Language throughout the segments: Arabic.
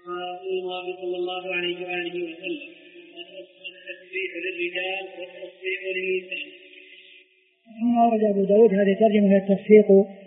الله صلى الله عليه وآله وسلم التسبيح للرجال والتصفيق للنساء. ثم ورد أبو داود هذه ترجمة التصفيق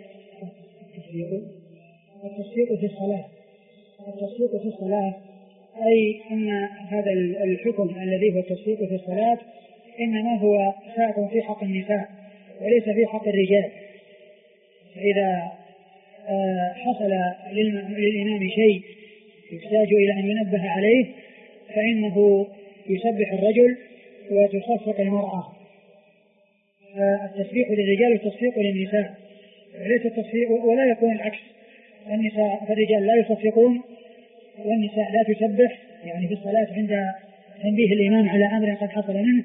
في الصلاة. التصفيق في الصلاة أي أن هذا الحكم الذي هو التصفيق في الصلاة إنما هو سائغ في حق النساء وليس في حق الرجال. فإذا حصل للإمام شيء يحتاج إلى أن ينبه عليه فإنه يسبح الرجل وتصفق المرأة. التسبيح للرجال والتصفيق للنساء وليس التصفيق، ولا يكون العكس، النساء فالرجال لا يصفقون والنساء لا تسبح، يعني في الصلاة عند تنبيه الإمام على أمر قد حصل منه،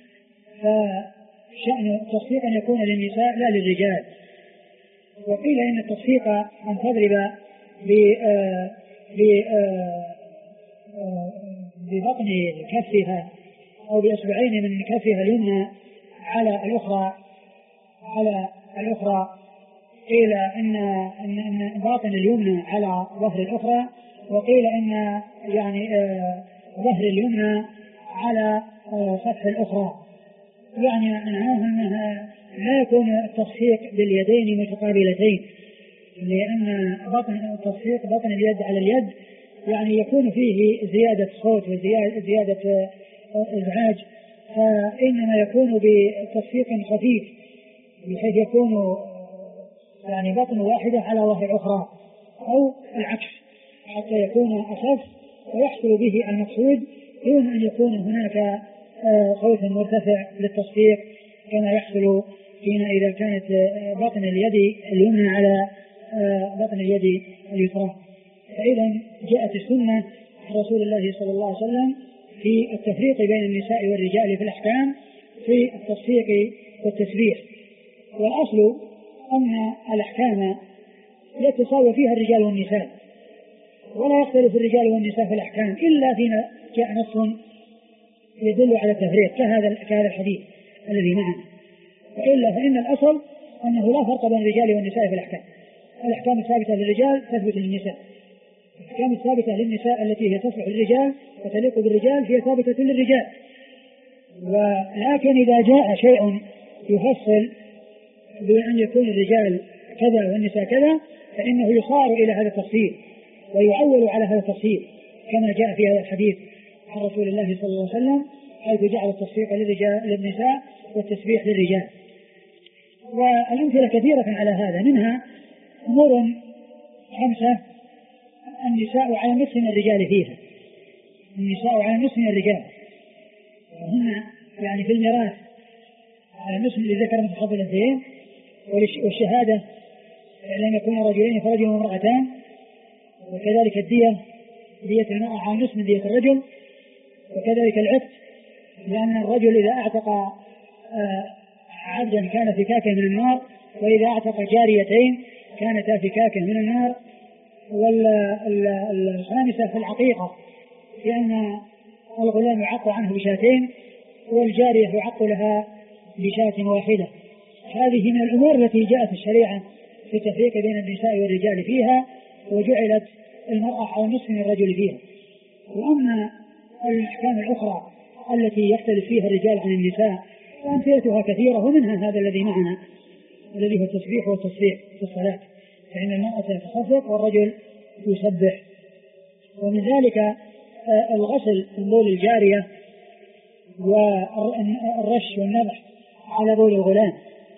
فشأن التصفيق أن يكون للنساء لا للرجال. وقيل إن التصفيق أن تضرب ببطن كفها أو بأصبعين من كفها اليمنى على الأخرى. قيل إن باطن اليمنى على ظهر الأخرى، وقيل إن يعني ظهر اليمنى على سطح الأخرى. يعني معناه أنها لا يكون التصفيق باليدين متقابلتين، لأن التصفيق بطن اليد على اليد يعني يكون فيه زيادة صوت وزيادة إزعاج، فإنما يكون بتصفيق خفيف بحيث يكون يعني بطن واحدة على ظهر أخرى أو العكس حتى يكون أخف ويحصل به المقصود دون أن يكون هناك صوت مرتفع للتصفيق كما يحصل فينا إذا كانت بطن اليد اليمنى على بطن اليد اليسرى. فإذا جاءت السنة رسول الله صلى الله عليه وسلم في التفريق بين النساء والرجال في الأحكام في التصفيق والتسبيح. والأصل أن الأحكام يتساوى فيها الرجال والنساء، ولا يختلف الرجال والنساء في الأحكام إلا فيما جاء نص يدل على التفريق كهذا الحديث الذي معنا، وإلا فإن الأصل أنه لا فرق بين الرجال والنساء في الأحكام. الأحكام الثابتة للرجال تثبت للنساء، الأحكام الثابتة للنساء التي هي تصلح للرجال وتليق بالرجال هي ثابتة للرجال. ولكن إذا جاء شيء يفصل بأن يكون الرجال كذا والنساء كذا فإنه يصار إلى هذا التفصيل ويعول على هذا التفصيل كما جاء في هذا الحديث عن رسول الله صلى الله عليه وسلم حيث جعل التصفيق للنساء والتسبيح للرجال. والأمثلة كثيرة على هذا، منها أمور 5 النساء على نصف من الرجال فيها، النساء على نصف من الرجال، وهنا يعني في الميراث على نصف للذكر مثل حظ الأنثيين، والشهادة لم يكون رجلين فرجل وامرأتان، وكذلك الدية دية المرأة على نصف من دية الرجل، وكذلك العتق لأن الرجل إذا أعتق عبدا كان فكاكه من النار، وإذا أعتق جاريتين كانتا فكاكه من النار. والخامسة في العقيقة لأن الغلام يعق عنه بشاتين والجارية يعق لها بشاة واحدة. هذه من الأمور التي جاءت الشريعة في التفريق بين النساء والرجال فيها، وجعلت المرأة على نصف من الرجل فيها. وأما الأحكام الأخرى التي يختلف فيها الرجال عن النساء فأمثلتها كثيرة، ومنها هذا الذي معنا الذي هو التسبيح والتصفيق في الصلاة، فإن المرأة تصفق والرجل يسبح. ومن ذلك الغسل من بول الجارية والرش والنبح على بول الغلام.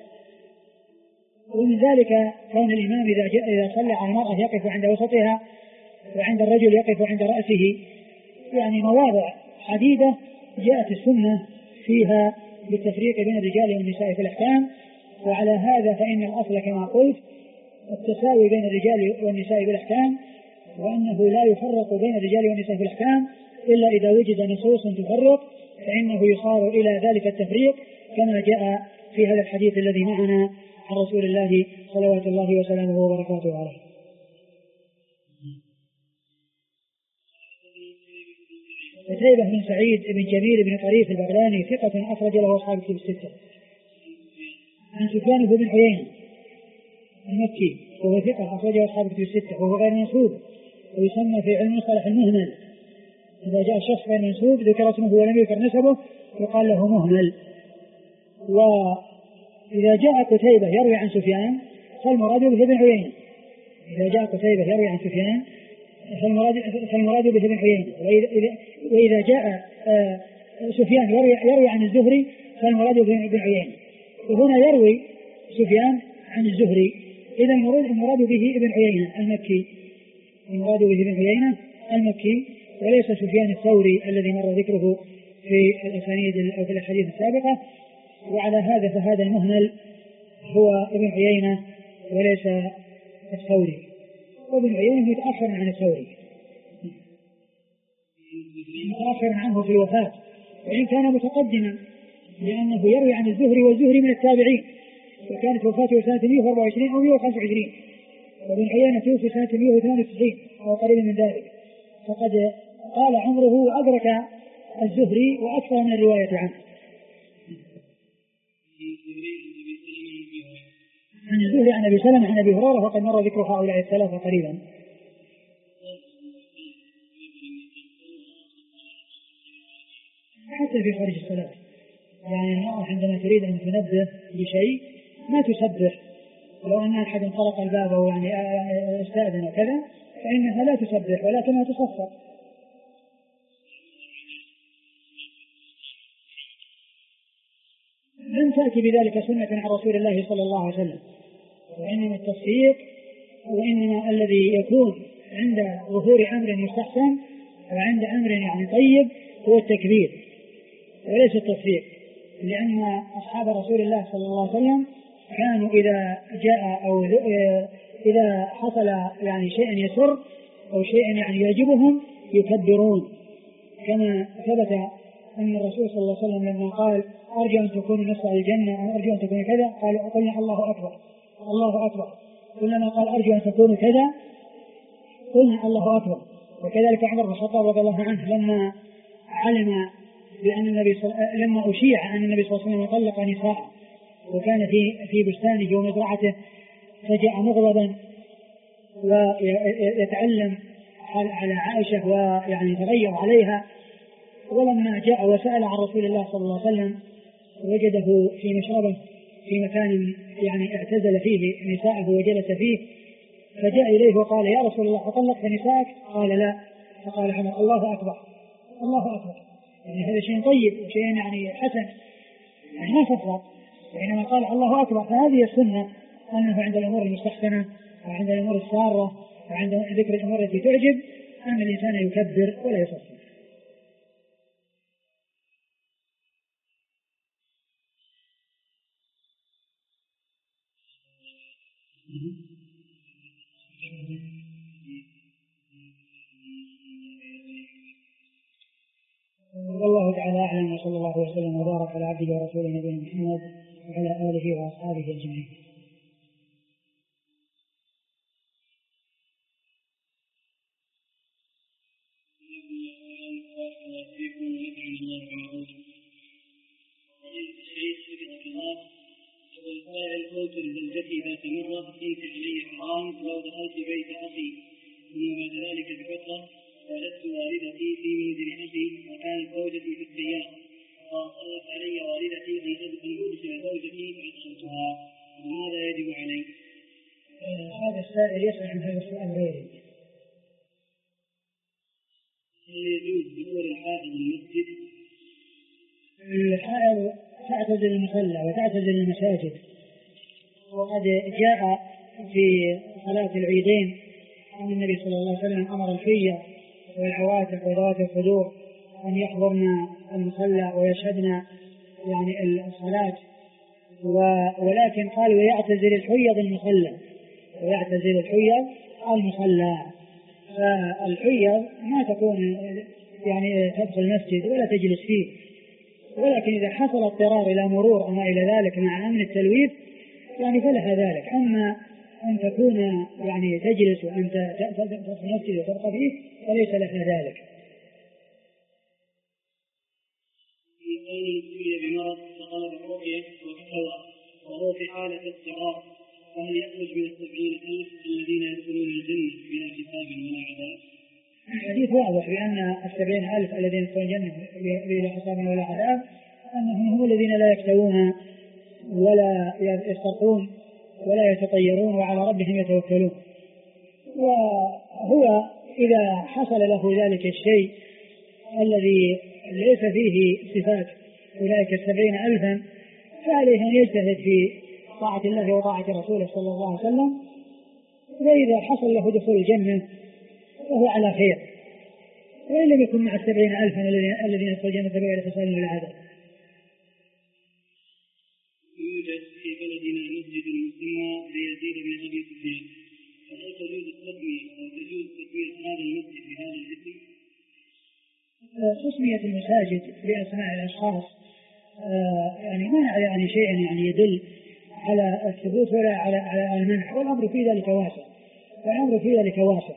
ومن ذلك كون الإمام إذا صلى على المرأة يقف عند وسطها وعند الرجل يقف عند رأسه، يعني مواضع عديدة جاءت السنة فيها بالتفريق بين الرجال والنساء في الأحكام. وعلى هذا فإن الأصل كما قلت التساوي بين الرجال والنساء في الأحكام، وأنه لا يفرق بين الرجال والنساء في الأحكام إلا إذا وجد نصوص تفرق فإنه يصار إلى ذلك التفريق كما جاء في هذا الحديث الذي معنا عن رسول الله صلوات الله وسلامه وبركاته عليه. قتيبة بن سعيد بن جميل بن طريف البغلاني ثقة أخرج له أصحاب الكتب الستة. عن سفيان بن عيينة المكي وهو ثقة أخرج له أصحاب الكتب الستة وهو غير منصوب، ويسمى في علم المصطلح المهمل. إذا جاء شخص غير منسوب ذكر اسمه ولم يذكر نسبه يقال له مهمل. وإذا جاء قتيبة يروي عن سفيان فالمراد به ابن عيينة. إذا جاء قتيبة يروي عن سفيان فالمراد به ابن عيينة. وإذا جاء سفيان يروي عن الزهري فالمراد به ابن عيينة. وهنا يروي سفيان عن الزهري، إذا المراد به ابن عيينة المكي، المراد به ابن عيينة المكي وليس سفيان الثوري الذي مر ذكره في الأسانيد أو في الأحاديث السابقة. وعلى هذا فهذا المهمل هو ابن عيينة وليس الثوري، وابن عيينة متأخر عن الثوري، متأخر عنه في الوفاة، وإن كان متقدما لأنه يروي عن الزهري والزهري من التابعين، وكانت وفاته سنة 124 أو 125، وابن عيينة توفي سنة 192 أو قريب من ذلك، فقد قال عمره وأدرك الزهري وأكثر من الرواية عنه. عن الزهري عن أبي سلمة عن أبي هريرة وقد مر ذكر هؤلاء الثلاثة قريبا. حتى في خارج الصلاة، يعني المرأة عندما تريد أن تنبه بشيء ما تسبح، لو أن أحد طرق الباب أو يعني استأذن وكذا فإنها لا تسبح ولكنها تصفر. لم تأتي بذلك سنة عن رسول الله صلى الله عليه وسلم، وإنما التصفيق وإنما الذي يكون عند ظهور أمر يستحسن وعند أمر يعني طيب هو التكبير وليس التصفيق، لأن أصحاب رسول الله صلى الله عليه وسلم كانوا إذا جاء أو إذا حصل يعني شيء يسر أو شيء يعني يعجبهم يكبرون، كما ثبت أن الرسول صلى الله عليه وسلم لما قال أرجو أن تكونوا نصر الجنة أو أرجو أن تكونوا كذا قلنا الله أكبر الله أكبر، كلما قال أرجو أن تكونوا كذا قلنا الله أكبر. وكذلك عمر بن الخطاب رضي الله عنه لما علم بأن لما أشيع أن النبي صلى الله عليه وسلم طلق نساء وكان في بستانه ومزرعته فجاء مغضبا ويتعلم على عائشة ويعني تغير عليها، ولما جاء وسأل عن رسول الله صلى الله عليه وسلم وجده في مشربه في مكان يعني اعتزل فيه نساءه وجلس فيه، فجاء إليه وقال يا رسول الله أطلقت نساءك؟ قال لا. فقال عمر الله أكبر الله أكبر، يعني هذا شيء طيب وشيء يعني حسن يعني ما تفرق، وإنما قال الله أكبر. فهذه السنة أنه عند الأمور المستحسنة وعند الأمور السارة وعند ذكر الأمور التي تعجب أن الإنسان يكبر ولا يصفر. والله تعالى أعلم، وصلى الله وسلم وبارك على عبده ورسوله نبينا محمد وعلى آله وأصحابه أجمعين. قلت لزوجتي ذات مرة انت علي حرام لو دخلت بيت اخي، ثم بعد ذلك بفترة والدت والدتي في منزل اخي وكانت زوجتي في السيارة، فأصرت علي والدتي ان ادخل زوجتي فادخلتها، وماذا يجب علي؟ هذا السائل يسأل عن هذا السؤال غيري. هل يجوز دخول الحائض المسجد؟ الحائض تعتزل المصلى وتعتزل المساجد، وقد جاء في صلاة العيدين أن النبي صلى الله عليه وسلم أمر الحية والعواتق وذوات الخدور أن يحضرن المصلى ويشهدن يعني الصلاة، ولكن قال ويعتزل الحيض المصلى، ويعتزل الحيض المصلى. فالحيض ما تكون يعني تدخل المسجد ولا تجلس فيه، ولكن إذا حصل اضطرار إلى مرور أو ما إلى ذلك مع أمن التلويث يعني فلها ذلك. أما أن تكون يعني تجلس وأنت تدخل المسجد وتبقى فيه فليس لها ذلك. بمرض فطلب الرؤية وكفر وهو في حالة اضطرار، فهل يخرج من 70,000 الذين يدخلون الجنة بلا حساب ولا عذاب؟ الحديث واضح بأن 70,000 الذين يدخلون الجنة بلا حساب ولا عذاب أنهم هم الذين لا يكتوون ولا يسترقون ولا يتطيرون وعلى ربهم يتوكلون. وهو إذا حصل له ذلك الشيء الذي ليس فيه صفات أولئك 70,000 فعليه أن يجتهد في طاعة الله وطاعة رسوله صلى الله عليه وسلم، وإذا حصل له دخول الجنة فهو على خير، وإن لم يكن مع 70,000 الذين يدخلون الجنة بغير حساب ولا عذاب. يوجد في بلدنا مسجد يسمى ليزيد بن أبي سفيان، فهل تجوز التسمية أو تجوز تسمية هذا المسجد بهذا الاسم؟ تسمية المساجد بأسماء الأشخاص يعني ما يعني شيء يعني يدل على الثبوت ولا على المنع، والأمر في ذلك واسع.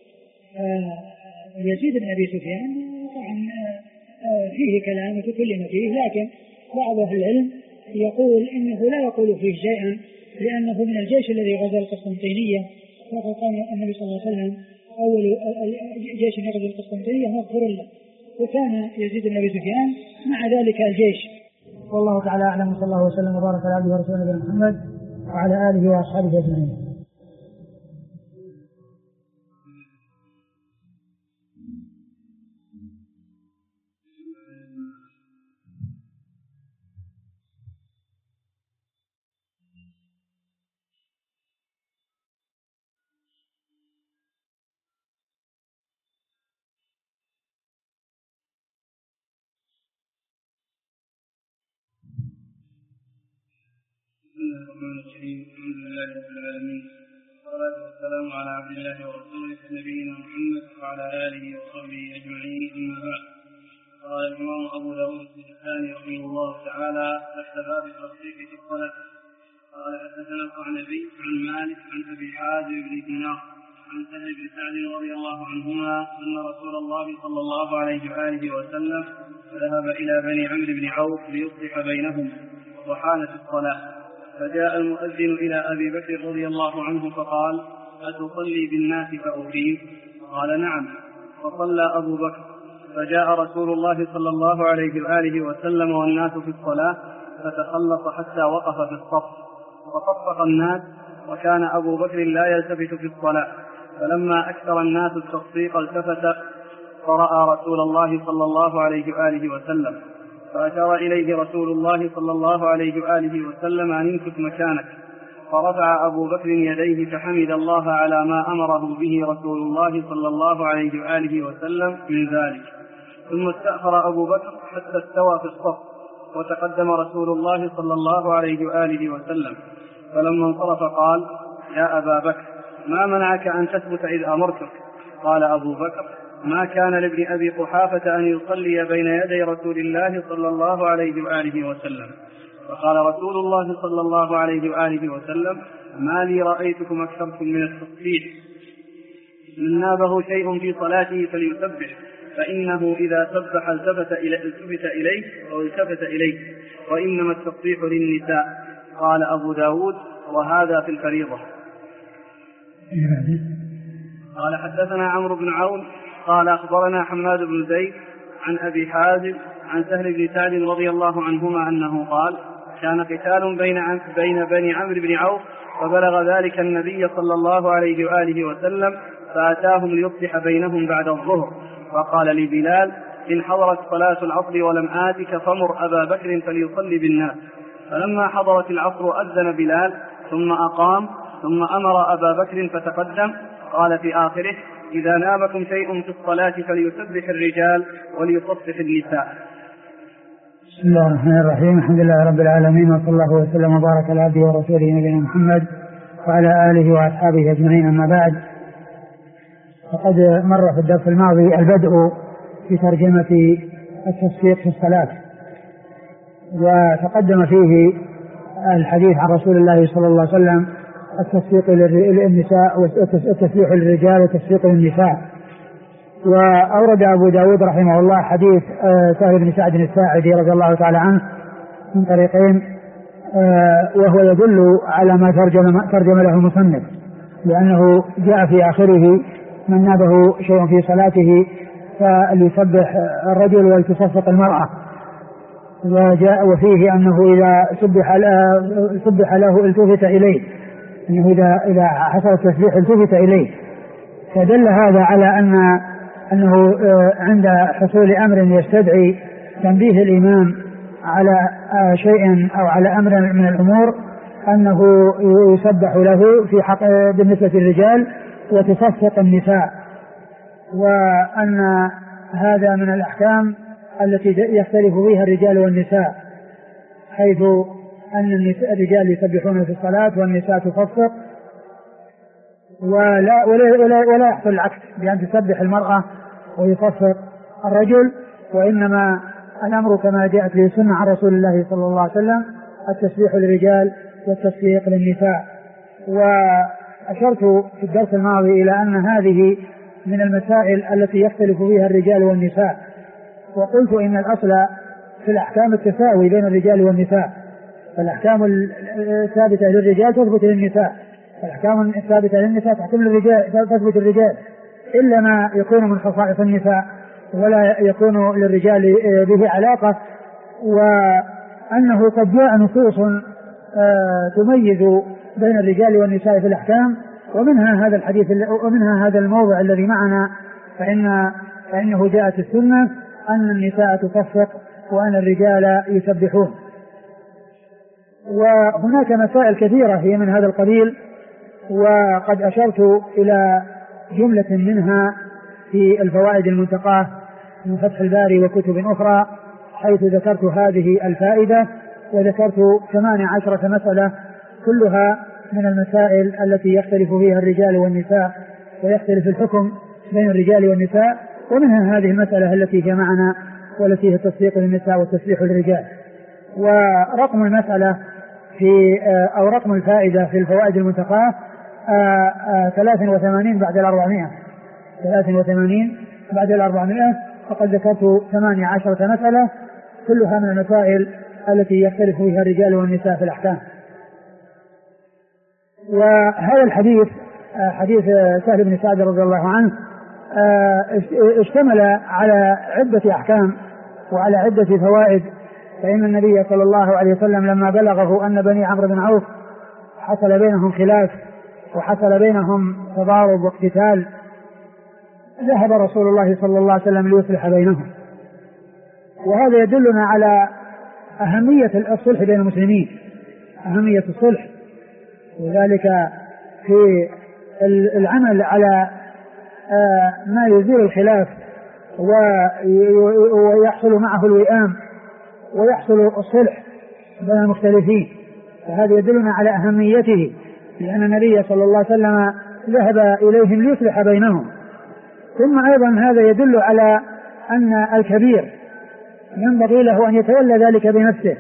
يزيد بن أبي سفيان طبعا فيه كلام وتكلم فيه، لكن بعض أهل العلم يقول إنه لا يقول فيه شيئا لأنه من الجيش الذي غزا القسطنطينية، وقد قال النبي صلى الله عليه وسلم أول جيش يغزو القسطنطينية مغفور له، وكان يزيد بن أبي سفيان مع ذلك الجيش. والله تعالى أعلم، وصلى الله وسلم وبارك على عبده ورسوله محمد وعلى آله وأصحابه أجمعين. الرحمن الرحيم. الحمد لله رب العالمين، والصلاة والسلام على عبد الله ورسوله نبينا محمد وعلى آله وصحبه أجمعين، أما بعد. قال الإمام أبو داود السجستاني رحمه الله تعالى تحت باب التصديق في الصلاة. قال حدثنا القعنبي عن مالك عن أبي حازم بن دينار عن سهل بن سعد رضي الله عنهما أن رسول الله صلى الله عليه وآله وسلم ذهب إلى بني عمرو بن عوف ليصلح بينهم وحانت الصلاة، فجاء المؤذن إلى أبي بكر رضي الله عنه فقال: أتصلي بالناس فأقيم؟ قال: نعم. فصلى أبو بكر، فجاء رسول الله صلى الله عليه وآله وسلم والناس في الصلاة فتخلص حتى وقف في الصف وصفق الناس، وكان أبو بكر لا يلتفت في الصلاة، فلما أكثر الناس التصفيق التفت فرأى رسول الله صلى الله عليه وآله وسلم، فأشار إليه رسول الله صلى الله عليه وآله وسلم أن امكث مكانك، فرفع أبو بكر يديه فحمد الله على ما أمره به رسول الله صلى الله عليه وآله وسلم من ذلك، ثم استأخر أبو بكر حتى استوى في الصف، وتقدم رسول الله صلى الله عليه وآله وسلم، فلما انصرف قال: يا أبا بكر، ما منعك أن تثبت إذ أمرتك؟ قال أبو بكر: ما كان لابن أبي قحافة أن يصلي بين يدي رسول الله صلى الله عليه وآله وسلم. فقال رسول الله صلى الله عليه وآله وسلم: ما لي رأيتكم أكثركم من التصبيح، من نابه شيء في صلاته فليسبح، فإنه إذا سبح التفت إليه، وإنما التصبيح للنساء. قال أبو داود: وهذا في الفريضة. قال حدثنا عمرو بن عون قال أخبرنا حماد بن زيد عن أبي حازم عن سهل بن سعد رضي الله عنهما أنه قال: كان قتال بين بني عمرو بن عوف، فبلغ ذلك النبي صلى الله عليه وآله وسلم، فأتاهم ليصلح بينهم بعد الظهر، وقال لبلال: إن حضرت صلاة العصر ولم آتك فمر أبا بكر فليصلي بالناس. فلما حضرت العصر أذن بلال ثم أقام، ثم أمر أبا بكر فتقدم. قال في آخره: إذا نابكم شيء في الصلاة فليسبح الرجال وليصفح النساء. بسم الله الرحمن الرحيم. الحمد لله رب العالمين، وصلى الله وسلم وبارك على عبده ورسوله نبينا محمد وعلى آله وأصحابه أجمعين، أما بعد. فقد مر في الدرس الماضي البدء في ترجمة التصفيق في الصلاة، وتقدم فيه الحديث عن رسول الله صلى الله عليه وسلم التصفيق للنساء والتسبيح للرجال والتصفيق للنساء. وأورد أبو داود رحمه الله حديث سهل بن سعد الساعدي رضي الله تعالى عنه من طريقين، وهو يدل على ما ترجم له المصنف، لأنه جاء في آخره من نابه شيء في صلاته فليسبح الرجل ولتصفق المرأة. وجاء وفيه أنه إذا سبح له التفت إليه، أنه إذا حصل التسبيح التفت إليه. فدل هذا على أنه عند حصول أمر يستدعي تنبيه الإمام على شيء أو على أمر من الأمور أنه يسبح له في حق بالنسبة للرجال وتصفق النساء، وأن هذا من الأحكام التي يختلف فيها الرجال والنساء، حيث أن الرجال يسبحون في الصلاة والنساء تصفق، ولا يحصل العكس بأن تسبح المرأة ويصفق الرجل، وإنما الأمر كما جاءت به السنة عن رسول الله صلى الله عليه وسلم التسبيح للرجال والتصفيق للنساء. وأشرت في الدرس الماضي إلى أن هذه من المسائل التي يختلف فيها الرجال والنساء، وقلت إن الأصل في الأحكام التساوي بين الرجال والنساء، فالأحكام الثابتة للرجال تثبت للنساء، الأحكام الثابتة للنساء تحكم للرجال تثبت للرجال، إلا ما يكون من خصائص النساء ولا يكون للرجال به علاقة. وأنه قد جاء نصوص تميز بين الرجال والنساء في الأحكام، ومنها هذا الحديث ومنها هذا الموضع الذي معنا، فإنه جاءت السنة أن النساء تصفق وأن الرجال يسبحون. وهناك مسائل كثيرة هي من هذا القبيل، وقد أشرت إلى جملة منها في الفوائد المنتقاة من فتح الباري وكتب أخرى، حيث ذكرت هذه الفائدة، وذكرت 18 مسألة كلها من المسائل التي يختلف فيها الرجال والنساء ويختلف الحكم بين الرجال والنساء، ومنها هذه المسألة التي هي معنا والتي هي التصفيق للنساء والتسبيح للرجال. ورقم المسألة أو رقم الفائدة في الفوائد المنتقاة 83 بعد 400 83 بعد 400. فقد ذكرت 18 مسألة كلها من المسائل التي يختلف فيها الرجال والنساء في الأحكام. وهذا الحديث حديث سهل بن سعد رضي الله عنه اشتمل على عدة أحكام وعلى عدة فوائد. فإن النبي صلى الله عليه وسلم لما بلغه أن بني عمرو بن عوف حصل بينهم خلاف وحصل بينهم تضارب واقتتال، ذهب رسول الله صلى الله عليه وسلم ليصلح بينهم. وهذا يدلنا على أهمية الصلح بين المسلمين، أهمية الصلح، وذلك في العمل على ما يزيل الخلاف ويحصل معه الوئام ويحصل الصلح بين المختلفين. فهذا يدلنا على أهميته، لأن النبي صلى الله عليه وسلم ذهب إليهم ليصلح بينهم. ثم أيضا هذا يدل على أن الكبير ينبغي له أن يتولى ذلك بنفسه،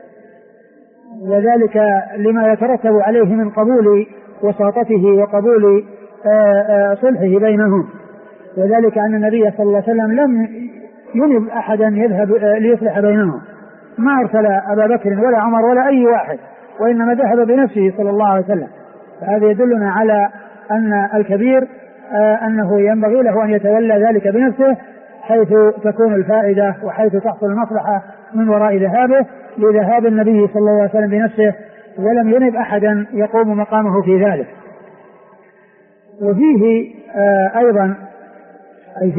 وذلك لما يترتب عليه من قبول وساطته وقبول صلحه بينهم. وذلك أن النبي صلى الله عليه وسلم لم ينب أحدا يذهب ليصلح بينهم، ما أرسل أبا بكر ولا عمر ولا أي واحد، وإنما ذهب بنفسه صلى الله عليه وسلم. فهذا يدلنا على أن الكبير أنه ينبغي له أن يتولى ذلك بنفسه، حيث تكون الفائدة وحيث تحصل المصلحة من وراء ذهابه، لذهاب النبي صلى الله عليه وسلم بنفسه، ولم ينب أحدا يقوم مقامه في ذلك. وفيه أيضا أي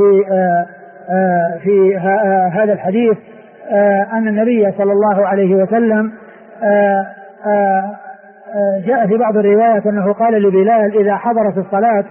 في هذا الحديث أن النبي صلى الله عليه وسلم جاء في بعض الروايات أنه قال لبلال إذا حضرت الصلاة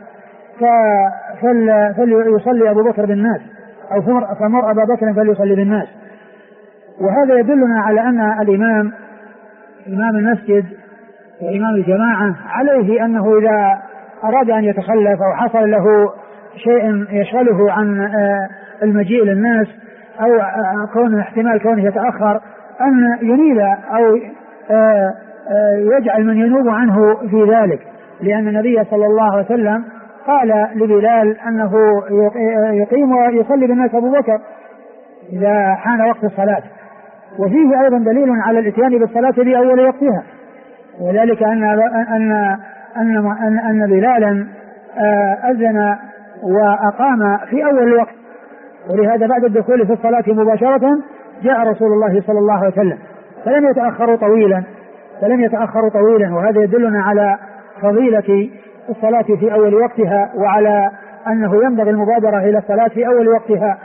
فليصلي أبو بكر بالناس، أو فمر أبا بكر فليصلي بالناس. وهذا يدلنا على أن الإمام إمام المسجد وإمام الجماعة عليه أنه إذا أراد أن يتخلف أو حصل له شيء يشغله عن المجيء للناس أو كون احتمال كونه يتأخر، أن ينيب أو يجعل من ينوب عنه في ذلك، لأن النبي صلى الله عليه وسلم قال لبلال أنه يقيم ويصلي بالناس أبو بكر إذا حان وقت الصلاة. وفيه أيضا دليل على الاتيان بالصلاة بأول وقتها، وذلك أن بلالا أذن وأقام في أول الوقت، ولهذا بعد الدخول في الصلاة مباشرة جاء رسول الله صلى الله عليه وسلم فلم يتأخروا طويلا، وهذا يدلنا على فضيلة الصلاة في أول وقتها، وعلى أنه ينبغي المبادرة إلى الصلاة في أول وقتها.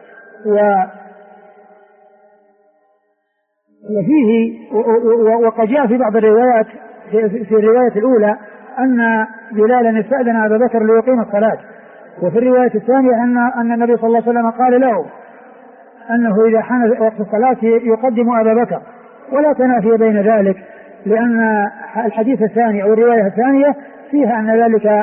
وفيه وقد جاء في بعض الروايات في الرواية الأولى أن بلالا استأذن أبا بكر ليقيم الصلاة، وفي الرواية الثانية أن النبي صلى الله عليه وسلم قال له أنه إذا حان وقت الصلاة يقدم أبا بكر، ولا تنافي بين ذلك، لأن الحديث الثاني أو الرواية الثانية فيها أن ذلك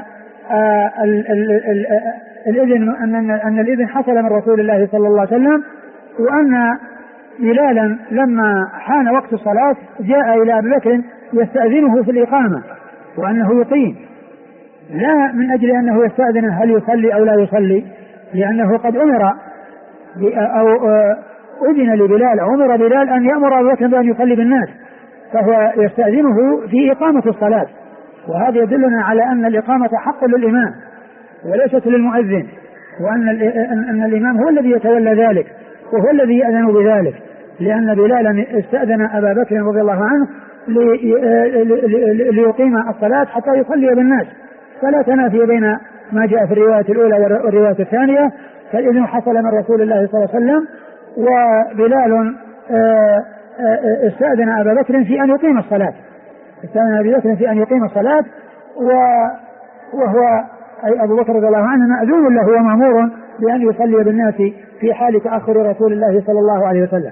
الإذن أن الإذن حصل من رسول الله صلى الله عليه وسلم، وأن بلالا لما حان وقت الصلاة جاء إلى أبي بكر يستأذنه في الإقامة وأنه يقيم، لا من أجل أنه يستأذن هل يصلي أو لا يصلي، لأنه قد أمر أو أذن لبلال، أمر بلال أن يأمر أبي بكر بأن يصلي بالناس، فهو يستأذنه في إقامة الصلاة. وهذا يدلنا على أن الإقامة حق للإمام وليست للمؤذن، وأن الإمام هو الذي يتولى ذلك وهو الذي يأذن بذلك، لأن بلالا استأذن أبا بكر رضي الله عنه ليقيم الصلاة حتى يصلي بالناس، فلا تنافي بين ما جاء في الرواية الأولى والرواية الثانية، فالإذن حصل من رسول الله صلى الله عليه وسلم، وبلال استأذن أبا بكر في أن يقيم الصلاة، وهو أي أبو بكر رضي الله عنه مأذون له ومأمور بأن يصلي بالناس في حال تأخر رسول الله صلى الله عليه وسلم.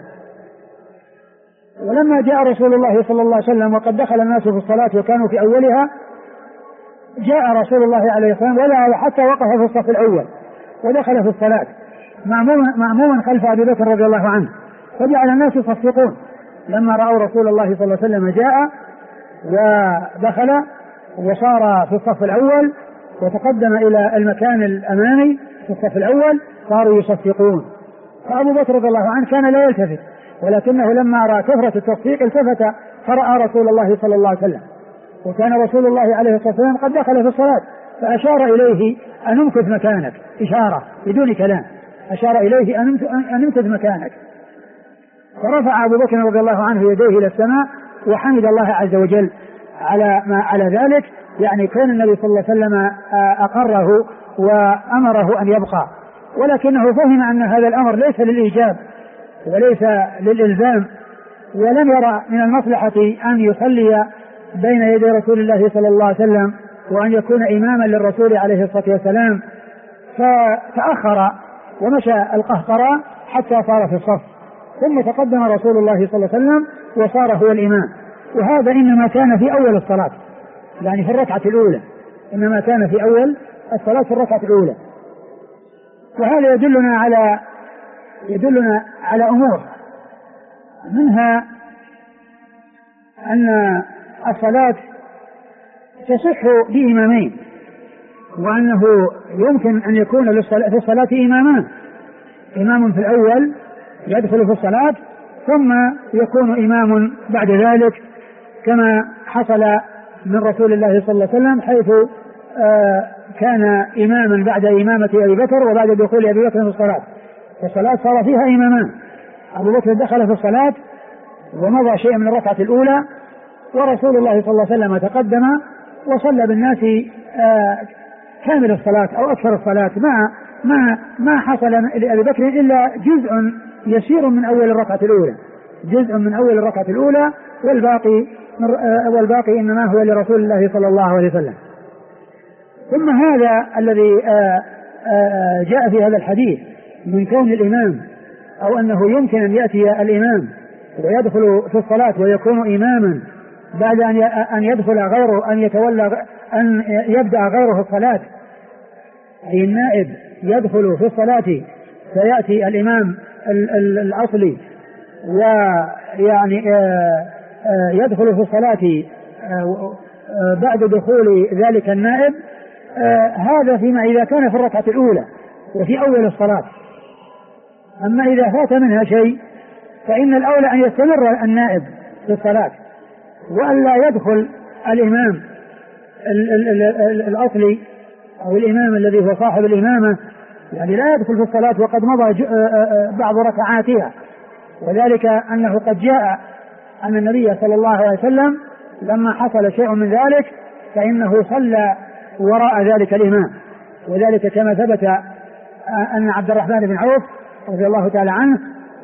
ولما جاء رسول الله صلى الله عليه وسلم وقد دخل الناس في الصلاة وكانوا في أولها، جاء رسول الله عليه الصلاة والسلام حتى وقف في الصف الأول ودخل في الصلاة مأموما خلف أبي بكر رضي الله عنه، فجعل الناس يصفقون لما رأوا رسول الله صلى الله عليه وسلم جاء ودخل وصار في الصف الأول وتقدم إلى المكان الأمامي في الصف الأول، صاروا يصفقون. فأبو بكر رضي الله عنه كان لا يلتفت، ولكنه لما رأى كثرة التصفيق التفت فرأى رسول الله صلى الله عليه وسلم، وكان رسول الله عليه الصلاة والسلام قد دخل في الصلاة، فأشار إليه أن امكث مكانك، إشارة بدون كلام، أشار إليه أن امكث مكانك. فرفع أبو بكر رضي الله عنه يديه إلى السماء وحمد الله عز وجل على ذلك، يعني كون النبي صلى الله عليه وسلم أقره وأمره أن يبقى، ولكنه فهم أن هذا الأمر ليس للإيجاب وليس للإلزام، ولم يرى من المصلحة أن يصلي بين يدي رسول الله صلى الله عليه وسلم وأن يكون إماما للرسول عليه الصلاة والسلام، فتأخر ومشى القهقرى حتى صار في الصف، ثم تقدم رسول الله صلى الله عليه وسلم وصار هو الإمام. وهذا إنما كان في أول الصلاة، يعني في الركعة الأولى، إنما كان في أول الصلاة في الركعة الأولى. وهذا يدلنا على أمور، منها أن الصلاة تصح بإمامين، وأنه يمكن أن يكون في الصلاة إمامان، إمام في الأول يدخل في الصلاة ثم يكون إمام بعد ذلك، كما حصل من رسول الله صلى الله عليه وسلم، حيث كان إماما بعد إمامة أبي بكر وبعد دخول أبي بكر في الصلاة، فالصلاة صار فيها إمامان، أبو بكر دخل في الصلاة ومضى شيء من الركعة الأولى، ورسول الله صلى الله عليه وسلم تقدم وصلى بالناس كامل الصلاة أو أكثر الصلاة، ما حصل لأبي بكر إلا جزء يسير من أول الركعة الأولى، جزء من أول الركعة الأولى، والباقي إنما هو لرسول الله صلى الله عليه وسلم. ثم هذا الذي جاء في هذا الحديث من كون الإمام، أو أنه يمكن أن يأتي الإمام ويدخل في الصلاة ويكون إماما بعد أن يدخل غيره، أن يبدأ غيره الصلاة، أي النائب يدخل في الصلاة فيأتي الإمام الأصلي ويعني يدخل في الصلاة بعد دخول ذلك النائب، هذا فيما إذا كان في الركعة الأولى وفي أول الصلاة. أما إذا فات منها شيء فإن الأولى أن يستمر النائب في الصلاة، وأن لا يدخل الإمام الأصلي أو الإمام الذي هو صاحب الإمامة يعني لا يدخل في الصلاة وقد مضى بعض ركعاتها، وذلك أنه قد جاء أن النبي صلى الله عليه وسلم لما حصل شيء من ذلك فإنه صلى وراء ذلك الإمام، وذلك كما ثبت أن عبد الرحمن بن عوف رضي الله تعالى عنه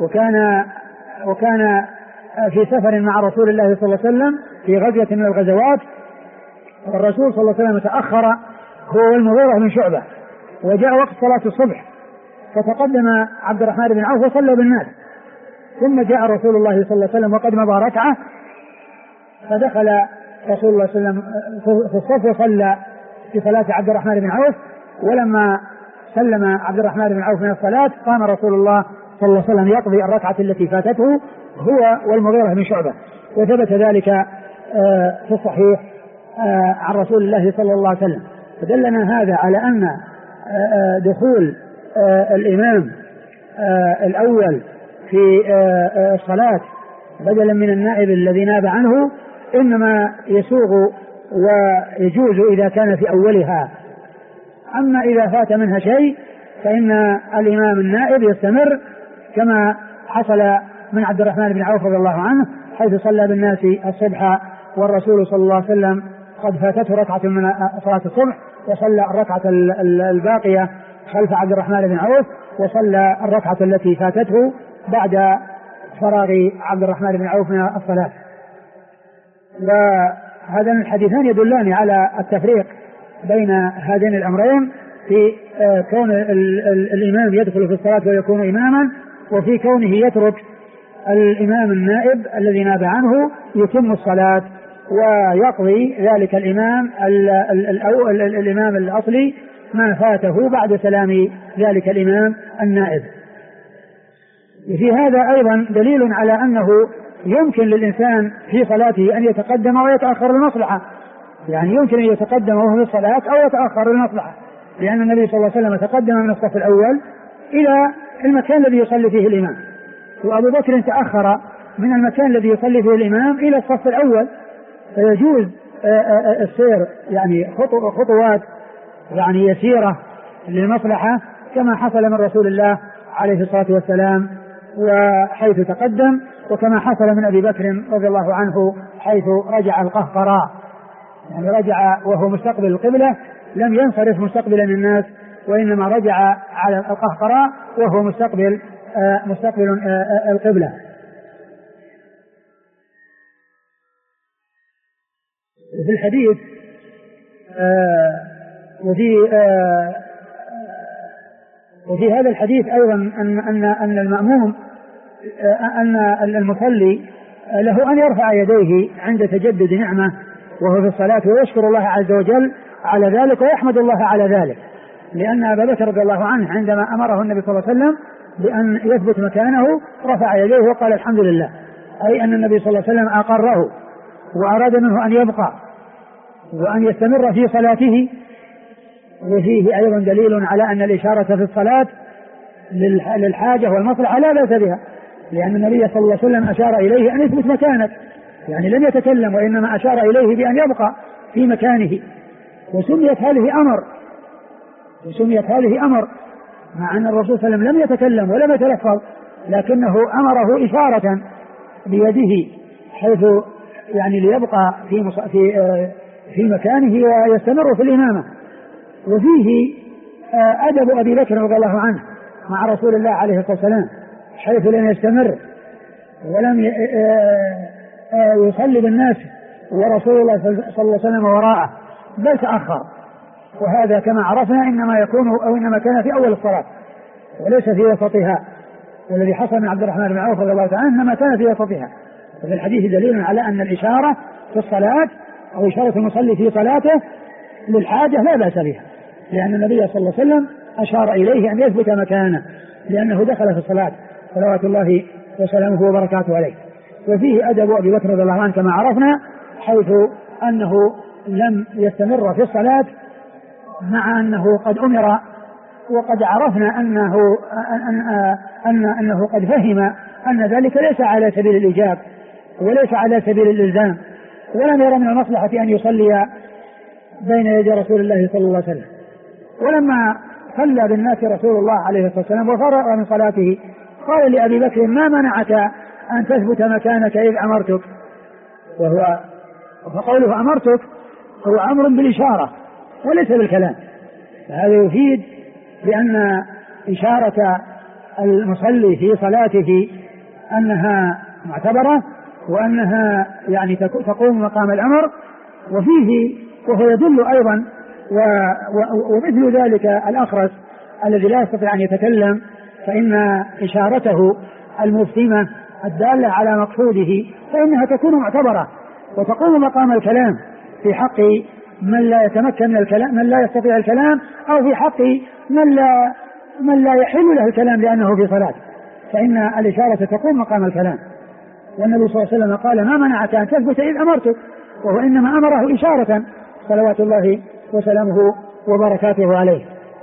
وكان في سفر مع رسول الله صلى الله عليه وسلم في غزوة من الغزوات، والرسول صلى الله عليه وسلم تأخر هو والمغيرة بن شعبة، وجاء وقت صلاة الصبح فتقدم عبد الرحمن بن عوف وصلى بالناس، ثم جاء رسول الله صلى الله عليه وسلم وقد مضى ركعة، فدخل رسول الله صلى الله عليه وسلم في الصف وصلى في صلاة عبد الرحمن بن عوف، ولما سلم عبد الرحمن بن عوف من الصلاة قام رسول الله صلى الله عليه وسلم يقضي الركعة التي فاتته هو والمغيرة بن شعبة، وثبت ذلك في الصحيح عن رسول الله صلى الله عليه وسلم. فدلنا هذا على أن دخول الإمام الأول في الصلاة بدلا من النائب الذي ناب عنه إنما يسوغ ويجوز إذا كان في أولها، أما إذا فات منها شيء فإن الإمام النائب يستمر كما حصل من عبد الرحمن بن عوف رضي الله عنه حيث صلى بالناس الصبح والرسول صلى الله عليه وسلم قد فاتته ركعة من صلاة الصبح، وصلى الركعة الباقية خلف عبد الرحمن بن عوف، وصلى الركعة التي فاتته بعد فراغ عبد الرحمن بن عوف من الصلاة. وهذان الحديثان يدلان على التفريق بين هذين الأمرين في كون الإمام يدخل في الصلاة ويكون إماما، وفي كونه يترك الإمام النائب الذي ناب عنه يتم الصلاة ويقضي ذلك الإمام الأصلي ما فاته بعد سلام ذلك الإمام النائب. في هذا أيضا دليل على أنه يمكن للإنسان في صلاته أن يتقدم ويتأخر للمصلحة، يعني يمكن أن يتقدم وهو في الصلاة أو يتأخر للمصلحة، لأن النبي صلى الله عليه وسلم تقدم من الصف الأول إلى المكان الذي يصلي فيه الإمام، وأبو بكر تأخر من المكان الذي يصلي فيه الإمام إلى الصف الأول، فيجوز السير يعني خطوات يعني يسيرة للمصلحة كما حصل من رسول الله عليه الصلاة والسلام وحيث تقدم، وكما حصل من أبي بكر رضي الله عنه حيث رجع القهقراء، يعني رجع وهو مستقبل القبلة، لم ينصرف مستقبلا الناس وإنما رجع على القهقراء وهو مستقبل القبلة. في الحديث وفي هذا الحديث أيضا أن المأموم أن المصلي له أن يرفع يديه عند تجدد نعمة وهو في الصلاة ويشكر الله عز وجل على ذلك ويحمد الله على ذلك، لأن أبا بكر رضي الله عنه عندما أمره النبي صلى الله عليه وسلم بأن يثبت مكانه رفع يديه وقال الحمد لله، أي أن النبي صلى الله عليه وسلم أقره وأراد منه أن يبقى وأن يستمر في صلاته. وفيه أيضا دليل على أن الإشارة في الصلاة للحاجة والمصلحة لا بأس بها، لأن النبي صلى الله عليه وسلم أشار إليه أن يثبت مكانك، يعني لم يتكلم وإنما أشار إليه بأن يبقى في مكانه، وسميت هذه أمر مع أن الرسول صلى الله عليه وسلم لم يتكلم ولم يتلفظ، لكنه أمره إشارة بيده حيث يعني ليبقى في مكانه ويستمر في الإمامة. وفيه أدب أبي بكر رضي الله عنه مع رسول الله عليه الصلاة والسلام حيث لم يستمر ولم يصلي بالناس ورسول الله صلى الله عليه وسلم وراءه، بل تأخر، وهذا كما عرفنا إنما كان في أول الصلاة وليس في وسطها، والذي حصل من عبد الرحمن بن عوف رضي الله تعالى إنما كان في وسطها. وفي الحديث دليل على أن الإشارة في الصلاة أو إشارة المصلي في صلاته للحاجة لا بأس بها، لأن النبي صلى الله عليه وسلم أشار إليه أن يثبت مكانه لأنه دخل في الصلاة صلوات الله وسلامه وبركاته عليه. وفيه أدب أبي بكر رضي الله عنه كما عرفنا حيث أنه لم يستمر في الصلاة مع أنه قد أمر، وقد عرفنا أنه قد فهم أن ذلك ليس على سبيل الإيجاب وليس على سبيل الإلزام، ولم يرى من المصلحة أن يصلي بين يدي رسول الله صلى الله عليه وسلم، ولما صلى بالناس رسول الله عليه الصلاة والسلام وفرغ من صلاته قال لأبي بكر ما منعك أن تثبت مكانك إذ أمرتك؟ فقوله أمرتك هو أمر بالإشارة وليس بالكلام. فهذا يفيد بأن إشارة المصلي في صلاته أنها معتبرة وأنها يعني تقوم مقام الأمر. وهو يدل أيضا ومثل ذلك الأخرس الذي لا يستطيع أن يتكلم فإن إشارته المفهمة الدالة على مقصوده فإنها تكون معتبرة وتقوم مقام الكلام في حق من لا يتمكن من الكلام، من لا يستطيع الكلام، أو في حق من لا يحل له الكلام لأنه في صلاة، فإن الإشارة تقوم مقام الكلام. والنبي صلى الله عليه وسلم قال ما منعك أن تثبت إذ أمرتك، وهو إنما أمره إشارة صلوات الله وسلامه وبركاته عليه.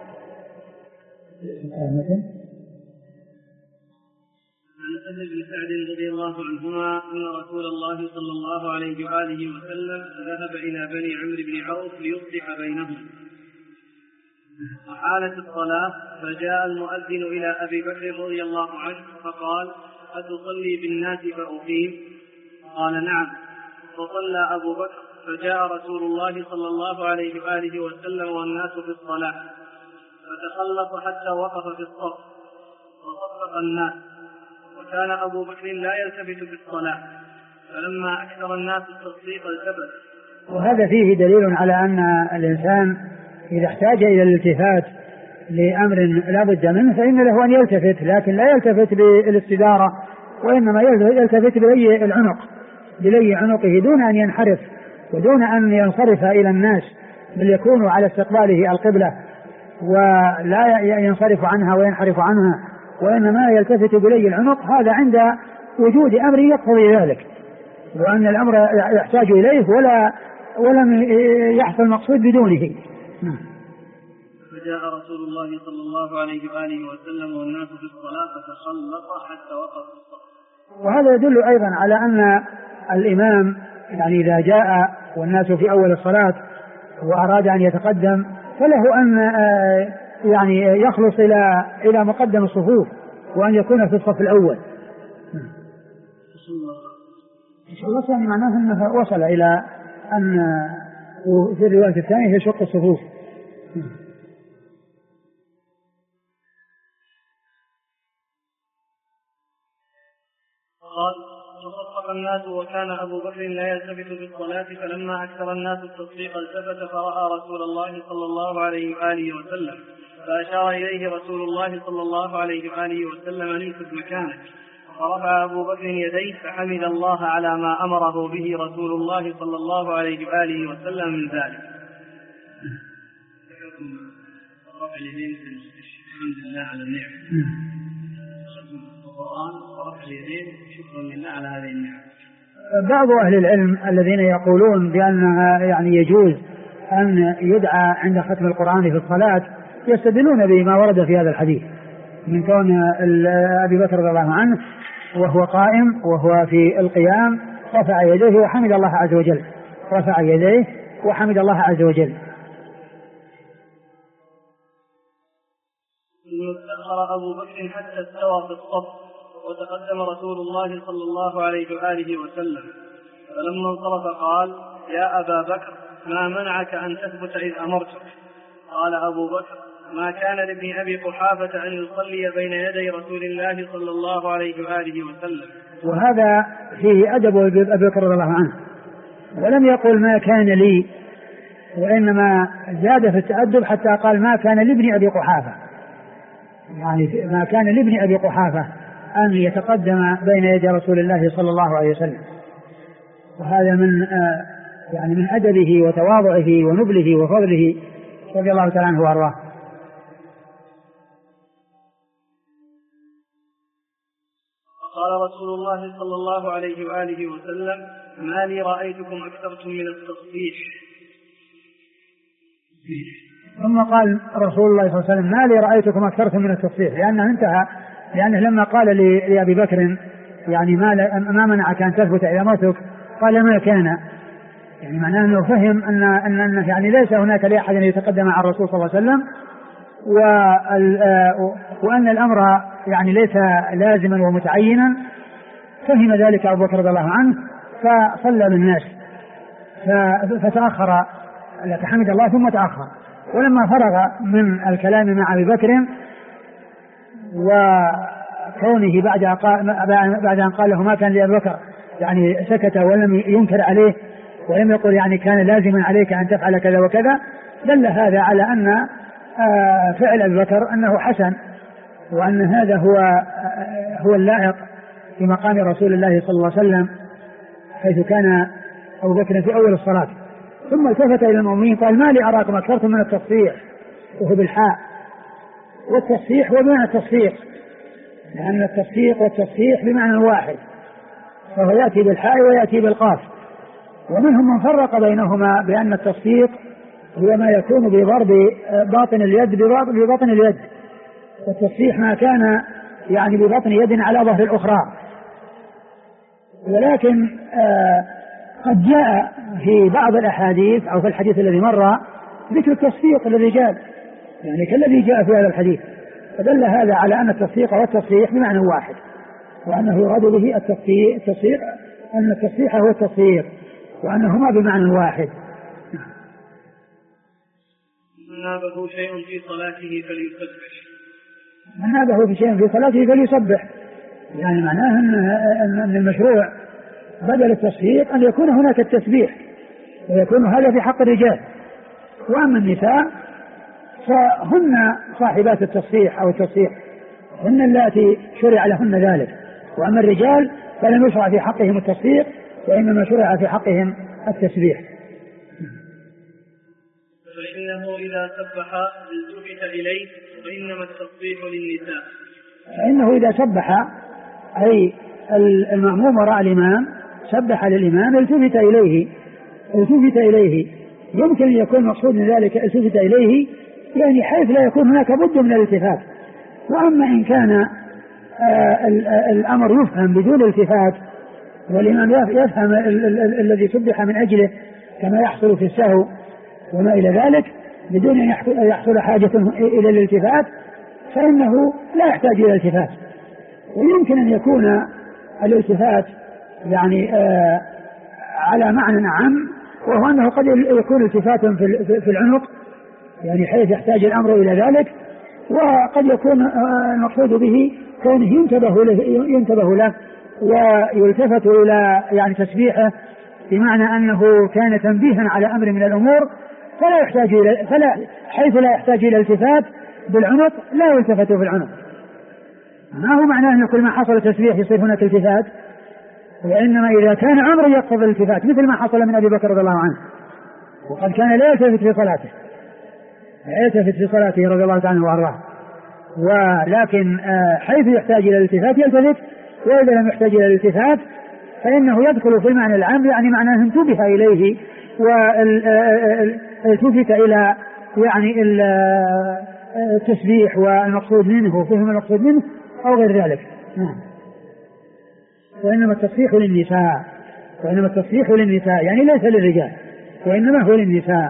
عن سهل بن سعد رضي الله عنهما أن رسول الله صلى الله عليه وآله وسلم ذهب إلى بني عمرو بن عوف ليصلح بينهم، وحالت الصلاة فجاء المؤذن إلى أبي بكر رضي الله عنه فقال أتصلي بالناس فأقيم؟ قال نعم. فصلى أبو بكر فجاء رسول الله صلى الله عليه وآله وسلم والناس في الصلاة فتخلص حتى وقف في الصف وصفق الناس، وكان أبو بكر لا يلتفت بالصلاة، فلما أكثر الناس التصديق التفت. وهذا فيه دليل على أن الإنسان إذا احتاج إلى الالتفات لأمر لا بد منه فإن له أن يلتفت، لكن لا يلتفت بالاستدارة، وإنما يلتفت بلي عنقه دون أن ينحرف ودون أن ينصرف إلى الناس، بل يكون على استقباله القبلة ولا ينصرف عنها وينحرف عنها، وإنما يلتفت بلي العنق. هذا عند وجود أمر يقتضي ذلك، وأن الأمر يحتاج إليه ولم يحصل مقصود بدونه. فجاء رسول الله صلى الله عليه وآله وسلم والناس في الصلاة فتخلص حتى وقف في الصف. وهذا يدل أيضا على أن الإمام يعني إذا جاء والناس في أول الصلاة وأراد أن يتقدم فله أن يعني يخلص إلى مقدم الصفوف وأن يكون في الصف الأول. وصل يعني معناه أنه وصل إلى أن في الرواية الثانية يشق الصفوف. قال فصفق الناس وكان أبو بكر لا يلتفت بالصلاة، فلما أكثر الناس التصفيق التفت فرأى رسول الله صلى الله عليه وآله وسلم فأشار إليه رسول الله صلى الله عليه وآله وسلم أن يمسك مكانك، فرفع أبو بكر يديه فحمد الله على ما أمره به رسول الله صلى الله عليه وآله وسلم من ذلك. رفع اليدين الحمد لله على النعمة. رفع اليدين شكرا لله على هذه النعمة. بعض أهل العلم الذين يقولون بأنها يعني يجوز أن يدعى عند ختم القرآن في الصلاة يستدلون بما ورد في هذا الحديث من كون أبي بكر رضي الله عنه وهو قائم وهو في القيام رفع يديه وحمد الله عز وجل، رفع يديه وحمد الله عز وجل. استأخر أبو بكر حتى استوى في الصف وتقدم رسول الله صلى الله عليه وآله وسلم، فلما انصرف قال يا أبا بكر ما منعك أن تثبت إذ أمرتك؟ قال أبو بكر ما كان لابن أبي قحافة أن يصلي بين يدي رسول الله صلى الله عليه وآله وسلم. وهذا فيه أدب أبي بكر رضي الله عنه، ولم يقل ما كان لي، وإنما زاد في التأدب حتى قال ما كان لابن أبي قحافة، يعني ما كان لابن أبي قحافة أن يتقدم بين يدي رسول الله صلى الله عليه وسلم. وهذا من يعني من أدبه وتواضعه ونبله وفضله رضي الله تعالى عنه وأرضاه. قال رسول الله صلى الله عليه وآله وسلم ما لي رأيتكم أكثرتم من التصبيح. ثم قال رسول الله صلى الله عليه وسلم ما لي رأيتكم أكثرتم من التصبيح، لأنه انتهى، لأنه لما قال لأبي بكر يعني ما منعك أن تثبت إذا أمرتك قال ما كان، يعني معناه أنه فهم أن يعني ليس هناك لأحد أن يتقدم على الرسول صلى الله عليه وسلم، وأن الأمر يعني ليس لازما ومتعينا، فهم ذلك أبو بكر رضي الله عنه فصلى بالناس فتأخر، حمد الله ثم تأخر. ولما فرغ من الكلام مع أبي بكر وكونه بعد أن قال له ما كان لأبي بكر يعني سكت ولم ينكر عليه ولم يقل يعني كان لازما عليك أن تفعل كذا وكذا، دل هذا على أن فعل أبي بكر أنه حسن، وأن هذا هو اللائق في مقام رسول الله صلى الله عليه وسلم، حيث كان أبو بكر في أول الصلاة. ثم التفت إلى المؤمنين قال ما لي أراكم أكثرتم من التصفيح، وهو بالحاء، والتصفيح هو بمعنى التصفيق، لأن التصفيق والتصفيح بمعنى واحد، فهو يأتي بالحاء ويأتي بالقاف. ومنهم من فرق بينهما بأن التصفيق هو ما يكون بضرب باطن اليد ببطن اليد، والتصفيح ما كان يعني ببطن يد على ظهر الأخرى. ولكن قد جاء في بعض الأحاديث أو في الحديث الذي مر ذكر التصفيق للرجال، يعني كالذي جاء في هذا الحديث، فدل هذا على أن التصفيق والتصفيح بمعنى واحد، وأنه يراد به التصفيق، أن التصفيح هو التصفيق، وأنهما بمعنى واحد. من نابه شيء في صلاته فليسبح، من نابه في شيء في صلاته فليسبح، يعني معناه أن المشروع بدل التصفيق أن يكون هناك التسبيح، ويكون هذا في حق الرجال. وأما النساء فهن صاحبات التصفيح أو التصفيق، هن اللاتي شرع لهن ذلك. وأما الرجال فلم يشرع في حقهم التصفيق، وإنما شرع في حقهم التسبيح. فإنه إذا سبح التفت إليه، وإنما التصفيح للنساء. فإنه إذا سبح أي المأموم وراء الإمام سبح للإمام التفت إليه. يمكن أن يكون مقصود من ذلك التفت إليه يعني حيث لا يكون هناك بد من الالتفات. وأما إن كان الأمر يفهم بدون التفات، والإمام يفهم الذي سبح من أجله كما يحصل في السهو وما إلى ذلك بدون أن يحصل حاجة إلى الالتفات، فإنه لا يحتاج إلى الالتفات. ويمكن أن يكون الالتفات يعني على معنى عام، وهو أنه قد يكون التفاتا في العنق يعني حيث يحتاج الأمر إلى ذلك، وقد يكون المقصود به كونه ينتبه له ويلتفت إلى يعني تسبيحه، بمعنى أنه كان تنبيها على أمر من الأمور حيث لا يحتاج إلى التفات بالعنق لا يلتفت في العنق. ما هو معناه أن كل ما حصل تسبيح يصير هناك التفات، وإنما إذا كان أمر يقتضي الالتفات مثل ما حصل من أبي بكر رضي الله عنه، وقد كان لا يلتفت في صلاته رضي الله عنه وأرضاه. ولكن حيث يحتاج إلى الالتفات يلتفت، وإذا لم يحتاج إلى الالتفات فإنه يدخل في المعنى العام، يعني معناه انتبه إليه والتفت إلى يعني التسبيح والمقصود منه وفهم المقصود منه أو غير ذلك. وإنما التصفيح للنساء يعني ليس للرجال، وإنما هو للنساء.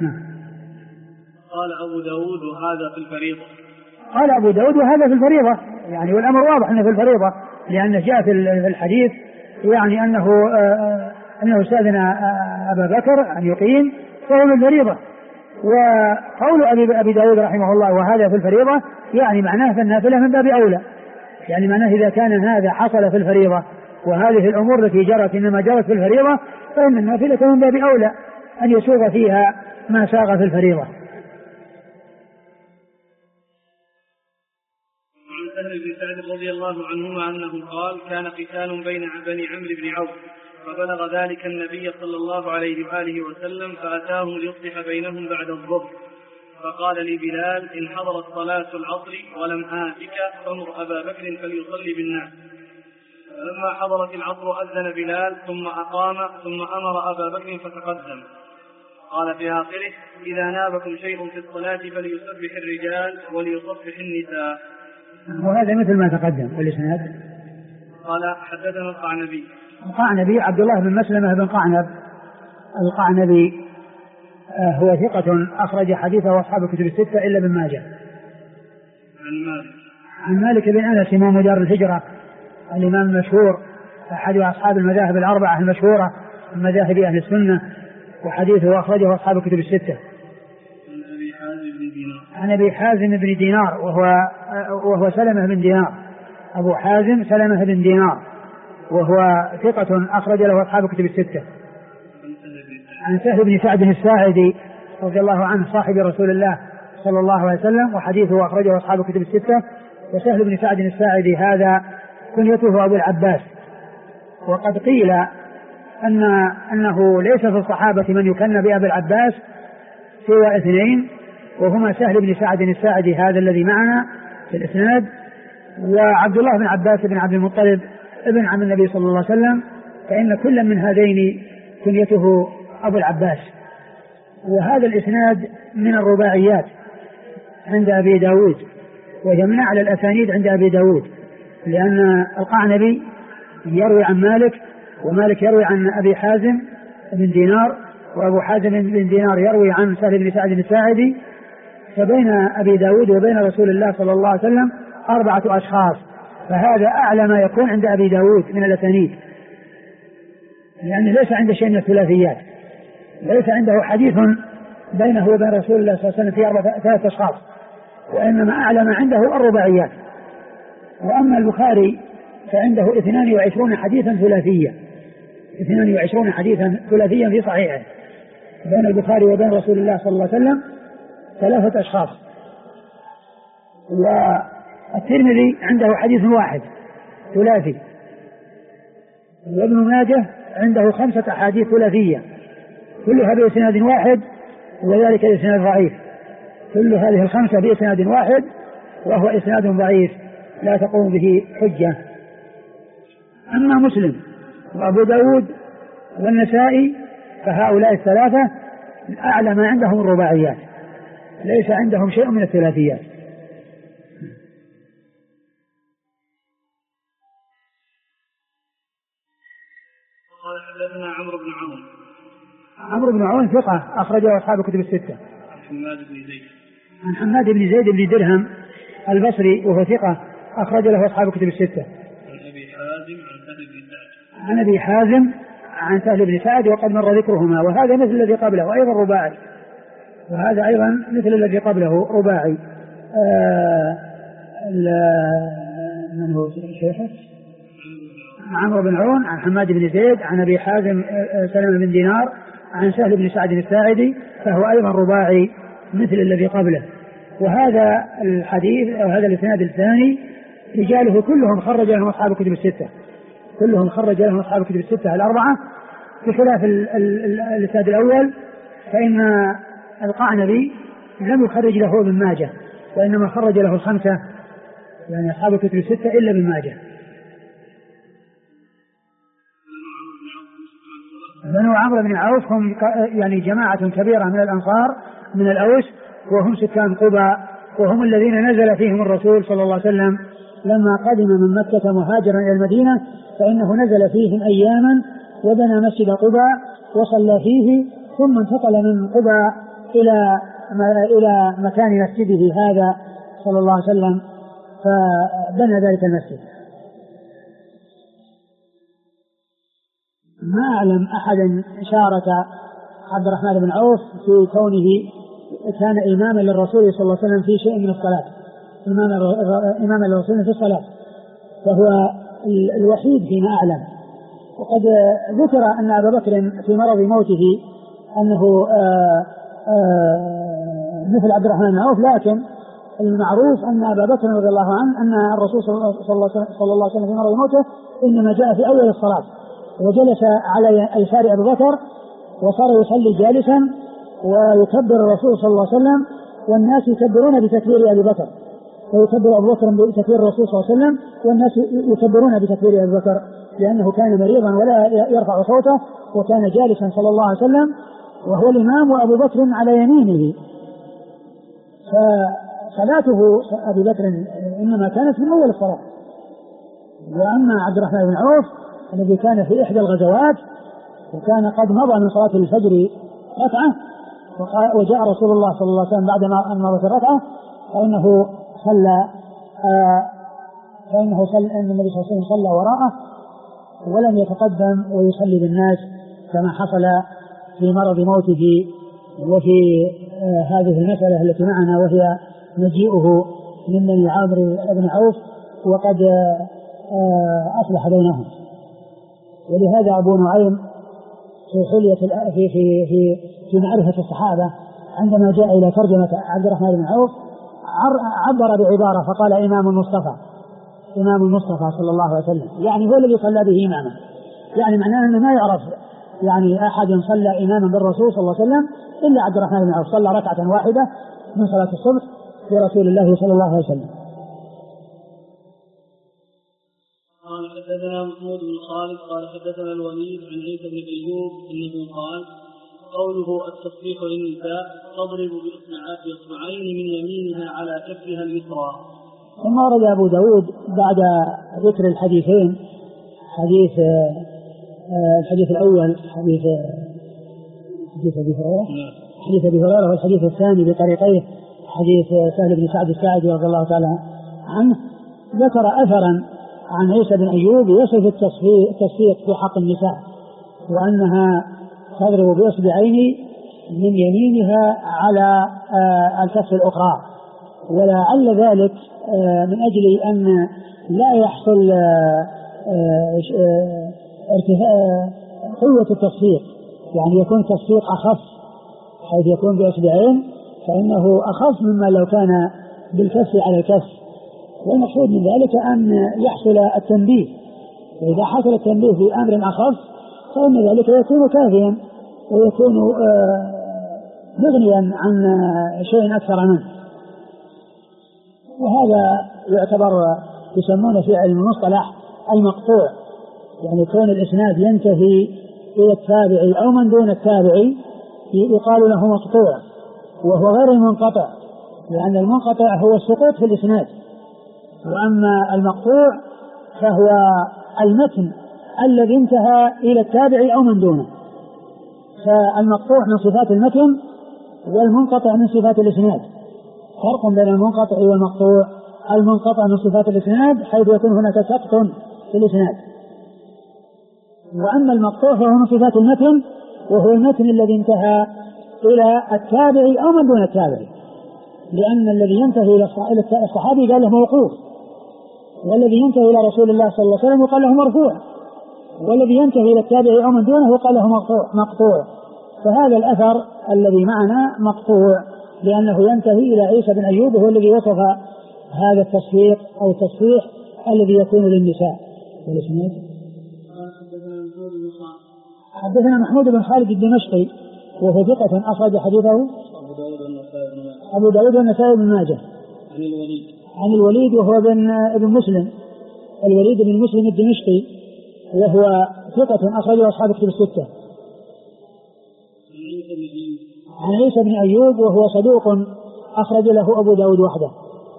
قال أبو داود وهذا في الفريضة. قال أبو داود وهذا في الفريضة، يعني والأمر واضح أنه في الفريضة، لأن جاء في الحديث يعني أنه استأذن أبا بكر أن يقيم فهو في الفريضة. وقول أبي داود رحمه الله وهذا في الفريضة يعني معناه في النافلة من باب أولى، يعني معناه إذا كان هذا حصل في الفريضة وهذه الأمور التي جرت إنما جرت في الفريضة، فإن النافلة من باب أولى أن يسوغ فيها ما ساغ في الفريضة. عن سهل بن سعد رضي الله عنهما أنه قال كان قتال بين بني عمرو بن عوف، فبلغ ذلك النبي صلى الله عليه وآله وسلم فأتاهم ليصلح بينهم بعد الظهر، فقال لي بلال إن حضرت صلاة العصر ولم آتك فامر أبا بكر فليصلي بالناس. فلما حضرت العصر أذن بلال ثم أقام ثم أمر أبا بكر فتقدم. قال في آخره إذا نابكم شيء في الصلاة فليسبح الرجال وليصفح النساء. وهذا مثل ما تقدم. والإسناد قال حدثنا القعنبي عبد الله بن مسلمة بن قعنب القعنبي هو ثقة أخرج حديثه أصحاب الكتب الستة إلا ابن ماجه. عن مالك بن أنس إمام دار الهجرة الإمام المشهور أحد أصحاب المذاهب الأربعة المشهورة من مذاهب أهل السنة، وحديثه أخرجه أصحاب الكتب الستة. عن أبي حازم بن دينار وهو سلمة بن دينار، أبو حازم سلمة بن دينار وهو ثقة أخرج له أصحاب الكتب الستة. عن سهل بن سعد الساعدي رضي الله عنه صاحب رسول الله صلى الله عليه وسلم، وحديثه أخرجه أصحاب الكتب الستة. وسهل بن سعد الساعدي هذا كنيته أبو العباس، وقد قيل أنه ليس في الصحابة من يكن بأبي العباس سوى اثنين، وهما سهل بن سعد الساعدي هذا الذي معنا في الإسناد، وعبد الله بن عباس بن عبد المطلب ابن عم النبي صلى الله عليه وسلم، فإن كل من هذين كنيته أبو العباس. وهذا الإسناد من الرباعيات عند أبي داود، ويمنع على الأسانيد عند أبي داود، لأن القعنبي يروي عن مالك، ومالك يروي عن أبي حازم بن دينار، وأبو حازم بن دينار يروي عن سهل بن سعد الساعدي، فبين أبي داود وبين رسول الله صلى الله عليه وسلم 4 أشخاص، فهذا أعلى ما يكون عند أبي داود من الأسانيد، لأنه ليس عنده شيء من الثلاثيات، ليس عنده حديث بينه وبين رسول الله صلى الله عليه وسلم في 3 أشخاص، وإنما أعلى ما عنده الرباعيات. وأما البخاري فعنده 22 حديثا ثلاثيا، 22 حديثا ثلاثيا في صحيحه بين البخاري وبين رسول الله صلى الله عليه وسلم 3 أشخاص. والترمذي عنده حديث واحد ثلاثي، وابن ماجه عنده 5 أحاديث ثلاثية كلها بإسناد واحد، وذلك إسناد ضعيف، كل هذه 5 بإسناد واحد، وهو إسناد ضعيف لا تقوم به حجة. أما مسلم وأبو داود والنسائي فهؤلاء 3 أعلى ما عندهم الرباعيات، ليس عندهم شيء من الثلاثيات. قال حدثنا عمرو بن عون. عمرو بن عون ثقة أخرجه أصحاب الكتب الستة. عن حماد بن زيد بن درهم البصري وهو ثقة أخرج له أصحاب الكتب الستة. عن أبي حازم عن سهل بن سعد وقد مر ذكرهما، وهذا مثل الذي قبله أيضا رباعي، وهذا أيضا مثل الذي قبله رباعي. من هو شيخه؟ عمرو بن عون عن حماد بن زيد عن أبي حازم سلمة بن دينار عن سهل بن سعد الساعدي، فهو أيضا رباعي مثل الذي قبله. وهذا الحديث أو هذا الإسناد الثاني رجاله كلهم خرج لهم أصحاب الكتب الستة، كلهم خرج لهم أصحاب الكتب الستة الأربعة، بخلاف الإسناد الأول فإن القعنبي لم يخرج له ابن ماجه، وإنما خرج له 5 يعني أصحاب الكتب الستة إلا ابن ماجه. بنو عمرو بن عوف هم يعني جماعة كبيرة من الأنصار من الأوس، وهم سكان قباء، وهم الذين نزل فيهم الرسول صلى الله عليه وسلم لما قدم من مكة مهاجرا إلى المدينة، فإنه نزل فيهم أياما وبنى مسجد قباء وصلى فيه، ثم انتقل من قباء إلى مكان مسجده هذا صلى الله عليه وسلم، فبنى ذلك المسجد. ما أعلم أحدا شارك عبد الرحمن بن عوف في كونه كان إماما للرسول صلى الله عليه وسلم في شيء من الصلاة، إماما للرسول في الصلاة، فهو الوحيد فيما أعلم. وقد ذكر أن أبا بكر في مرض موته أنه مثل عبد الرحمن بن عوف، لكن المعروف أن أبا بكر رضي الله عنه أن الرسول صلى الله عليه وسلم في مرض موته إنما جاء في أول الصلاة وجلس على يسار أبي بكر وصار يصلي جالسا ويكبر الرسول صلى الله عليه وسلم والناس يكبرون بتكبير أبي بكر، ويكبر أبو بكر بتكبير الرسول صلى الله عليه وسلم والناس يكبرون بتكبير أبي بكر، لأنه كان مريضا ولا يرفع صوته وكان جالسا صلى الله عليه وسلم وهو الإمام وأبو بكر على يمينه. فصلاته أبي بكر إنما كانت من أول الصلاة. وأما عبد الرحمن بن عوف الذي كان في إحدى الغزوات وكان قد مضى من صلاة الفجر ركعة وجاء رسول الله صلى الله عليه وسلم بعد ما مضت الركعة، فإنه صلى فإنه أن النبي صلى الله عليه وسلم صلى وراءه ولم يتقدم ويصلي بالناس كما حصل في مرض موته وفي هذه المسألة التي معنا وهي مجيئه من بني عامر بن عوف وقد أصلح بينهم. ولهذا أبو نعيم في حلية في معرفة الصحابة عندما جاء إلى ترجمة عبد الرحمن بن عوف عبر بعبارة فقال إمام المصطفى صلى الله عليه وسلم، يعني هو الذي صلى به إماما، يعني معناه أنه ما يعرف يعني أحد صلى إماما بالرسول صلى الله عليه وسلم إلا عبد الرحمن بن عوف، صلى ركعة واحدة من صلاة الصبح برسول الله صلى الله عليه وسلم. قال حدثنا محمود بن خالد قال حدثنا الوليد عن عيسى بن أيوب أنه قال قوله التصفيق للنساء تضرب بإصبعين من يمينها على كفها اليسرى. ثم ورد أبو داود بعد ذكر الحديثين الحديث الأول حديث أبي هريرة والحديث الثاني بطريقيه حديث سهل بن سعد الساعدي رضي الله تعالى عنه، ذكر أثرا عن عيسى بن أيوب يصف التصفيق في حق النساء وأنها تضرب بإصبعين من يمينها على الكف الأخرى، ولعل ذلك من أجل أن لا يحصل ارتفاع قوة التصفيق، يعني يكون تصفيق أخف حيث يكون بإصبعين فإنه أخف مما لو كان بالكف على الكف، والمقصود من ذلك أن يحصل التنبيه، وإذا حصل التنبيه في أمر أخف فإن ذلك يكون كافيا ويكون مغنيا عن شيء أكثر منه. وهذا يعتبر يسمونه في علم المصطلح المقطوع، يعني كون الإسناد ينتهي إلى التابعي أو من دون التابعي يقال له مقطوع، وهو غير المنقطع، لأن المنقطع هو السقوط في الإسناد، وأما المقطوع فهو المتن الذي انتهى إلى التابعي أو من دونه. فالمقطوع من صفات المتن والمنقطع من صفات الإسناد، فرق بين المنقطع والمقطوع. المنقطع من صفات الإسناد حيث يكون هناك سقط في الإسناد، وأما المقطوع فهو من صفات المتن وهو المتن الذي انتهى إلى التابعي أو من دون التابعي، لأن الذي ينتهي إلى الصحابي قال له موقوف، والذي ينتهي إلى رسول الله صلى الله عليه وسلم قال له مرفوع، والذي ينتهي إلى التابعي أو من دونه قال له مقطوع. فهذا الأثر الذي معنا مقطوع لأنه ينتهي إلى عيسى بن أيوب وهو الذي وصف هذا التصفيق أو التصفيح الذي يكون للنساء. حدثنا محمود بن خالد الدمشقي وهو ثقة أخرج حديثه أبو داود والنسائي بن ماجه. عن الوليد وهو ابن مسلم، الوليد بن مسلم الدمشقي وهو ثقة أخرج أصحاب كتب الستة. عن عيسى بن أيوب وهو صدوق أخرج له أبو داود وحده.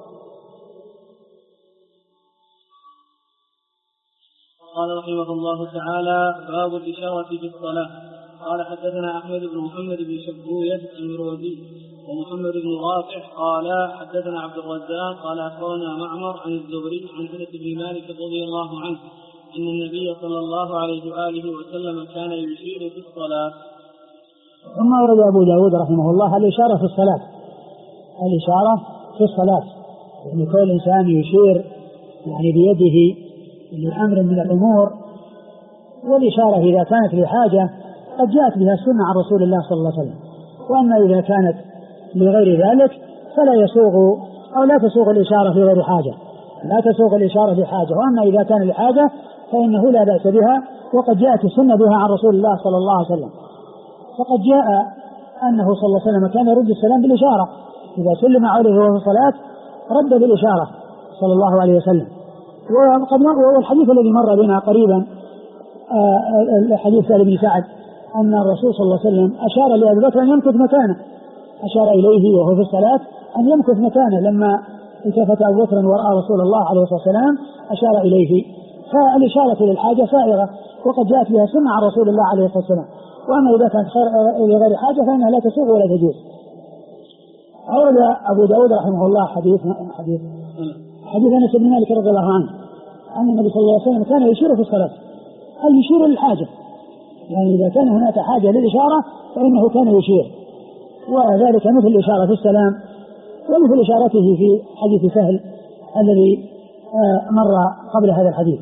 قال رحمه الله تعالى باب الإشارة في الصلاة. قال حدثنا أحمد بن محمد بن شبوية المروزي ومحمد بن رافع قال حدثنا عبد الرزاق قال أخبرنا معمر عن الزهري عن أنس بن مالك رضي الله عنه أن النبي صلى الله عليه وآله وسلم كان يشير في الصلاة. ثم ورد أبو داود رحمه الله الإشارة في الصلاة. الإشارة في الصلاة يعني كل الإنسان يشير يعني بيده لأمر من الأمور، والإشارة إذا كانت لحاجة قد جاءت بها السنة عن رسول الله صلى الله عليه وسلم، وأما إذا كانت لغير ذلك فلا يسوغ أو لا تسوغ الإشارة في غير حاجة، لا تسوغ الإشارة لحاجة، وأما إذا كان لحاجة فإنه لا بأس بها وقد جاءت السنة بها عن رسول الله صلى الله عليه وسلم. فقد جاء أنه صلى الله عليه وسلم كان يرد السلام بالإشارة، إذا سلم عليه وهو في الصلاة رد بالإشارة صلى الله عليه وسلم. وقد مر الحديث الذي مر بنا قريبا حديث سهل بن سعد أن الرسول صلى الله عليه وسلم أشار لأبي بكر أن يمكث مكانه، أشار إليه وهو في الصلاة أن يمكث مكانه، لما التفت أبو بكر ورأى رسول الله عليه الصلاة والسلام أشار إليه. فالإشارة للحاجة سائغة وقد جاءت بها سنة عن رسول الله عليه الصلاة والسلام، وأما إذا كانت لغير حاجة فإنها لا تسوغ ولا تجوز. أورد أبو داود رحمه الله حديث أنس بن مالك رضي الله عنه أن النبي صلى الله عليه وسلم كان يشير في الصلاة، هل يشير للحاجة؟ يعني إذا كان هناك حاجة للإشارة فإنه كان يشير، وذلك مثل الإشارة في السلام ومثل إشارته في حديث سهل الذي مر قبل هذا الحديث.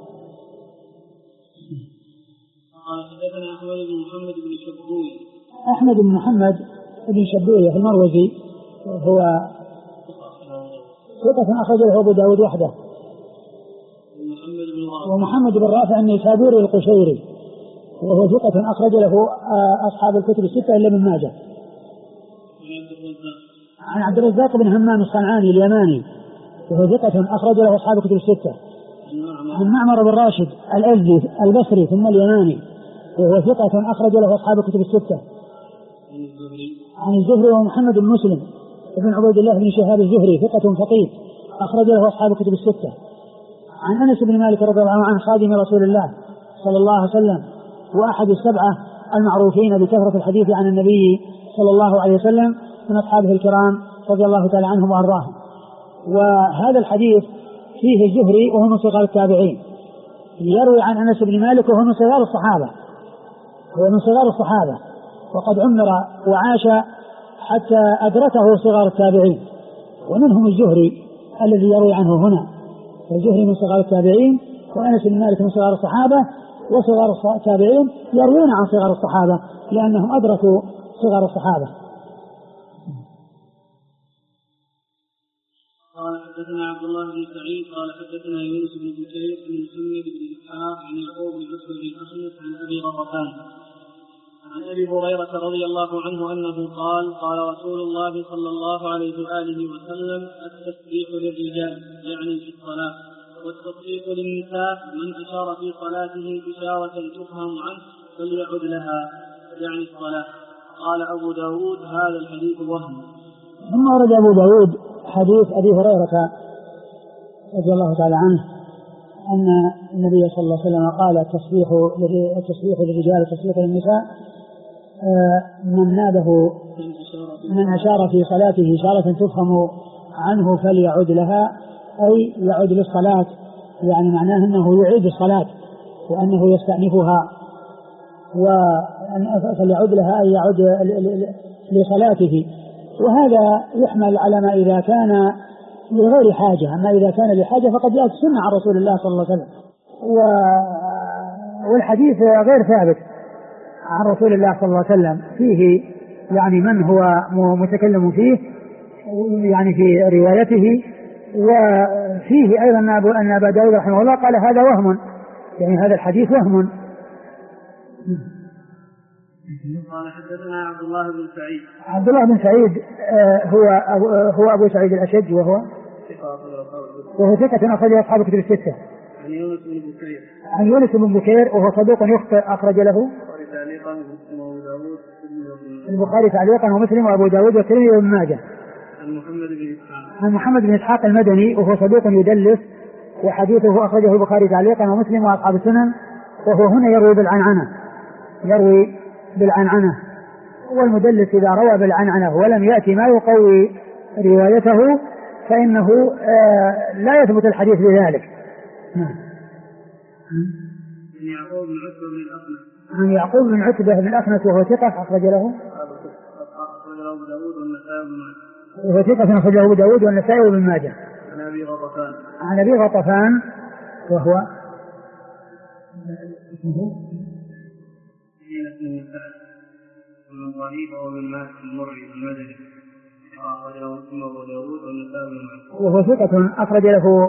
حدثنا أحمد بن محمد بن شبوية. أحمد بن محمد بن شبوية المروزي هو ثقة أخرج له أبو داود وحده. ومحمد بن رافع النيسابوري القشيري وهو ثقة أخرج له أصحاب الكتب الستة إلا ابن ماجه. عن عبد الرزاق بن همام الصنعاني اليماني وهو ثقة أخرج له أصحاب الكتب الستة. عن معمر بن راشد الأزدي البصري ثم اليماني وهو ثقة أخرج له أصحاب الكتب الستة. عن الزهري ومحمد بن مسلم ابن عبيد الله بن شهاب الزهري ثقة فقيه أخرج له أصحاب الكتب الستة. عن أنس بن مالك رضي الله عنه خادم رسول الله صلى الله عليه وسلم وأحد السبعة المعروفين بكثرة الحديث عن النبي صلى الله عليه وسلم من أصحابه الكرام رضي الله تعالى عنهم وأرضاهم. وهذا الحديث فيه الزهري وهو من صغار التابعين، يروي عن أنس بن مالك وهو من صغار الصحابة، هو من صغار الصحابة وقد عمر وعاش حتى أدركه صغار التابعين، ومنهم الزهري الذي يروي عنه هنا. الزهري من صغار التابعين وأنس بن مالك من صغار الصحابة، وصغار التابعين يروون عن صغار الصحابة لأنهم أدركوا صغار الصحابة. قال حدثنا عبد الله بن سعيد قال حدثنا يونس بن بكير بن محمد بن إسحاق عن يعقوب بن عتبة بن أخنس عن أبي غطفان عن أبي هريرة رضي الله عنه أنه قال رسول الله صلى الله عليه وآله وسلم التسبيح للرجال يعني في الصلاة، والتصديق للنساء من أشار في صلاته إشارة تفهم عنه فليعد لها يعني الصلاة. قال أبو داود هذا الحديث وهم. ثم ورد أبو داود حديث أبي هريرة رضي الله تعالى عنه أن النبي صلى الله عليه وسلم قال التصبيح للرجال والتصبيح للنساء من نابه من أشار في صلاته إشارة تفهم عنه فليعد لها، أي يعود للصلاة، يعني معناه أنه يعيد الصلاة وأنه يستأنفها، فليعد لها أي يعود لصلاته. وهذا يحمل على ما إذا كان لغير حاجة، أما إذا كان لحاجة فقد جاءت السنة عن رسول الله صلى الله عليه وسلم، والحديث غير ثابت عن رسول الله صلى الله عليه وسلم، فيه يعني من هو متكلم فيه يعني في روايته، وفيه أيضا أن أبا داود رحمه الله قال هذا وهم، يعني هذا الحديث وهم. قال حدثنا عبد الله بن سعيد. عبد الله بن سعيد هو أبو سعيد الأشج وهو ثقة أخرج أصحاب الكتب الستة. عن يونس بن بكير وهو صدوق يخطئ أخرج له البخاري تعليقا ومسلم وأبو داود والترمذي وابن ماجه. عن محمد بن إسحاق المدني وهو صدوق يدلس وحديثه أخرجه البخاري تعليقا ومسلم وأصحاب السنن، وهو هنا يروي بالعنعنة، والمدلس إذا روى بالعنعنة ولم يأتي ما يقوي روايته فإنه لا يثبت الحديث بذلك. عن يعقوب بن عتبة بن الأخنس وهو ثقة أخرج له أبو داود والنسائي وابن ماجه. عن أبي غطفان وهو وهو ثقة أخرج له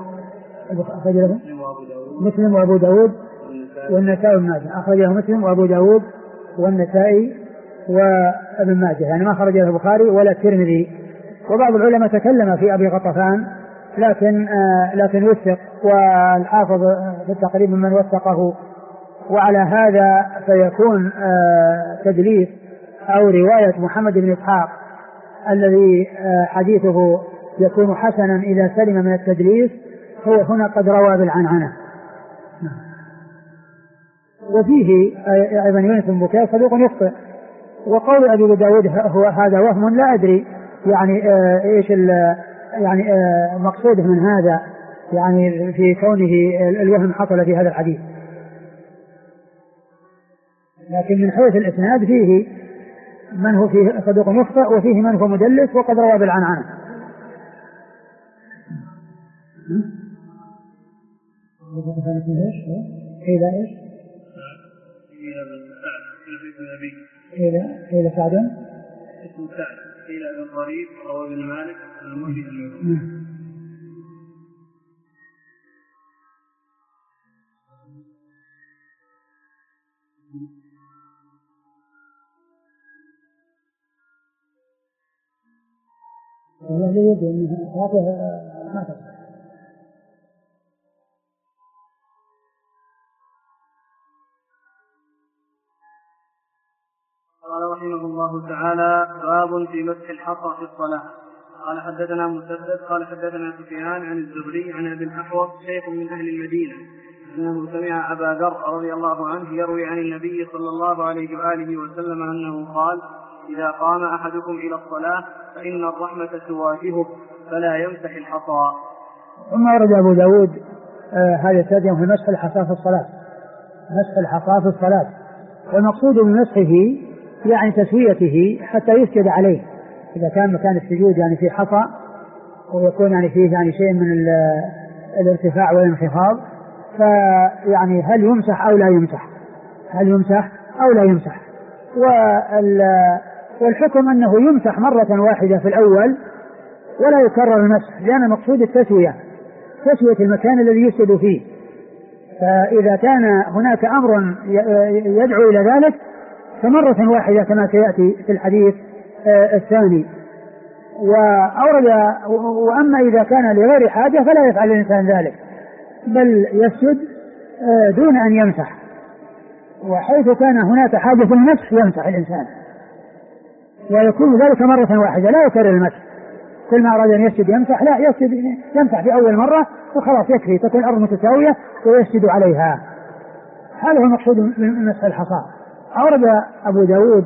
مسلم وأبو داود والنسائي وابن ماجه. أخرج له مسلم وأبو داود والنسائي وابن ماجه، يعني ما خرج له البخاري ولا الترمذي. وبعض العلماء تكلم في أبي غطفان لكن وثق، والحافظ في التقريب من وثقه، وعلى هذا فيكون تدليس أو رواية محمد بن إسحاق الذي حديثه يكون حسنا إذا سلم من التدليس هو هنا قد روى بالعنعنة. وفيه أيضا يونس بن بكير صدوق يخطئ. وقول أبي داود هو هذا وهم لا أدري يعني إيش يعني مقصوده من هذا يعني في كونه الوهم حصل في هذا الحديث. لكن من حيث الإسناد فيه من هو فيه صدوق يخطئ وفيه من هو مدلس وقد روى بالعنعنة. إلى إيش؟ إلى سعد اسم سعد إلى ابن الضريب روى ابن مالك المجد. والله لا يدري أنها ما تصح. قال رحمه الله تعالى: باب في مسح الحصى في الصلاة. قال حدثنا مسدد قال حدثنا سفيان عن الزهري عن ابي الاحوص شيخ من اهل المدينه انه سمع ابا ذر رضي الله عنه يروي عن النبي صلى الله عليه واله وسلم انه قال: اذا قام احدكم الى الصلاه فان الرحمه تواجهه فلا يمسح الحصى. ثم ورد ابو داود هذا الترجمه في مسح الحصى في الصلاه. مسح الحصى في الصلاه، والمقصود من مسحه يعني تسويته حتى يسجد عليه. إذا كان مكان السجود يعني في حصى ويكون يعني فيه يعني شيء من الارتفاع والانخفاض، فيعني هل يمسح أو لا يمسح؟ هل يمسح أو لا يمسح؟ والحكم أنه يمسح مرة واحدة في الأول ولا يكرر المسح، لأن مقصود التسوية، تسوية المكان الذي يسجد فيه. فإذا كان هناك أمر يدعو إلى ذلك فمرة واحدة كما سيأتي في الحديث الثاني. وأما إذا كان لغير حاجة فلا يفعل الإنسان ذلك، بل يسجد دون أن يمسح، وحيث كان هناك حاجة في المسح يمسح الإنسان، ويكون ذلك مرة واحدة لا يكرر المسح. كل ما أراد أن يسجد يمسح، لا يمسح في أول مرة وخلاص يكفي، تكون الأرض متساوية ويسجد عليها. هذا هو المقصود من مسح الحصى. أورد أبو داود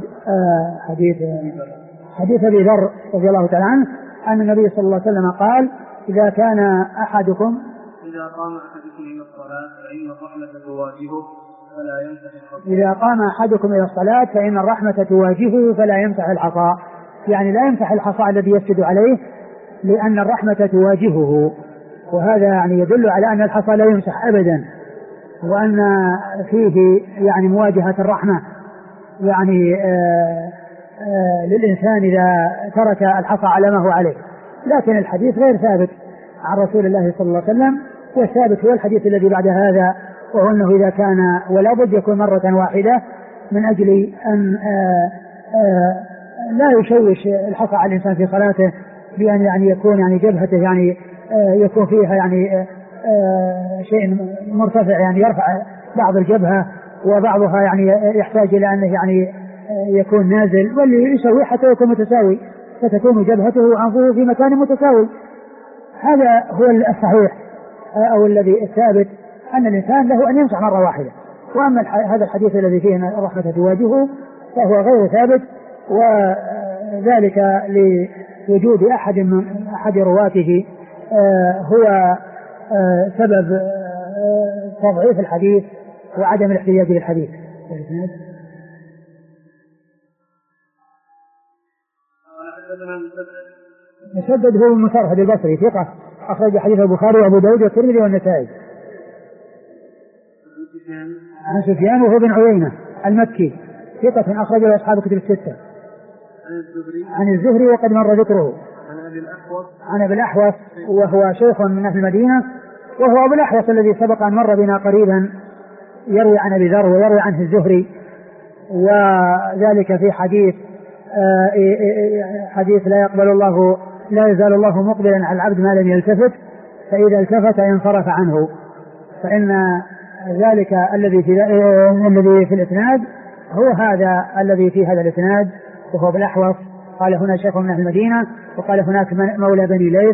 حديث أبي ذر رضي الله تعالى عنه أن النبي صلى الله عليه وسلم قال: إذا قام أحدكم إلى الصلاة فإن الرحمة تواجهه فلا يمسح الحصى. إذا قام أحدكم إلى الصلاة فإن الرحمة تواجهه فلا يمسح الحصى، يعني لا يمسح الحصى الذي يسجد عليه لأن الرحمة تواجهه. وهذا يعني يدل على أن الحصى لا يمسح أبدا، وأن فيه يعني مواجهة الرحمة يعني للإنسان إذا ترك الحصى على ما هو عليه. لكن الحديث غير ثابت عن رسول الله صلى الله عليه وسلم، والثابت هو الحديث الذي بعد هذا، وهو أنه إذا كان ولا بد يكون مرة واحدة من أجل أن لا يشوش الحصى على الإنسان في صلاته بأن يعني يكون يعني جبهته يعني يكون فيها يعني شيء مرتفع، يعني يرفع بعض الجبهة وبعضها يعني يحتاج إلى أنه يعني يكون نازل، واللي يسوي حتى يكون متساوي فتكون جبهته وأنفه في مكان متساوي. هذا هو الصحيح أو الذي الثابت، أن الإنسان له أن يمسح مرة واحدة. وأما هذا الحديث الذي فيه أن الرحمة تواجهه فهو غير ثابت، وذلك لوجود أحد رواته هو سبب تضعيف الحديث وعدم الاحتجاج للحديث. مسدد هو المسرهد البصري ثقة أخرج حديث البخاري وأبو داود والترمذي والنسائي. عن سفيان وهو بن عيينة المكي ثقة أخرج له أصحاب كتب الستة. عن الزهري وقد مر ذكره. عن أبي الأحوص وهو شيخ من أهل المدينة، وهو أبو الأحوص الذي سبق أن مر بنا قريبا، يروي عن أبي ذر ويروي عنه الزهري، وذلك في حديث لا يزال الله مقبلا على العبد ما لم يلتفت، فإذا التفت انصرف عنه. فإن ذلك الذي في الإسناد هو هذا الذي في هذا الإسناد، وهو بالأحوص. قال هنا شيخ من أهل المدينة، وقال هناك مولى بني ليث،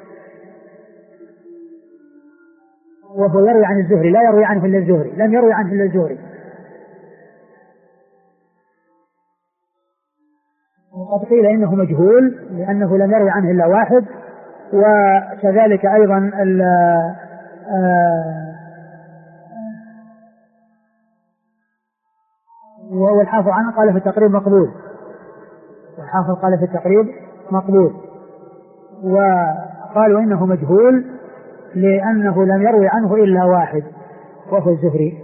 وهو يروي عن الزهري، لا يروي عنه إلا الزهري، لم يروي عنه إلا الزهري. وقد قيل إنه مجهول لأنه لم يروي عنه إلا واحد، وكذلك أيضا والحافظ عنه قال في التقريب مقبول، والحافظ قال في التقريب مقبول، وقالوا إنه مجهول لأنه لم يروي عنه إلا واحد وهو الزهري.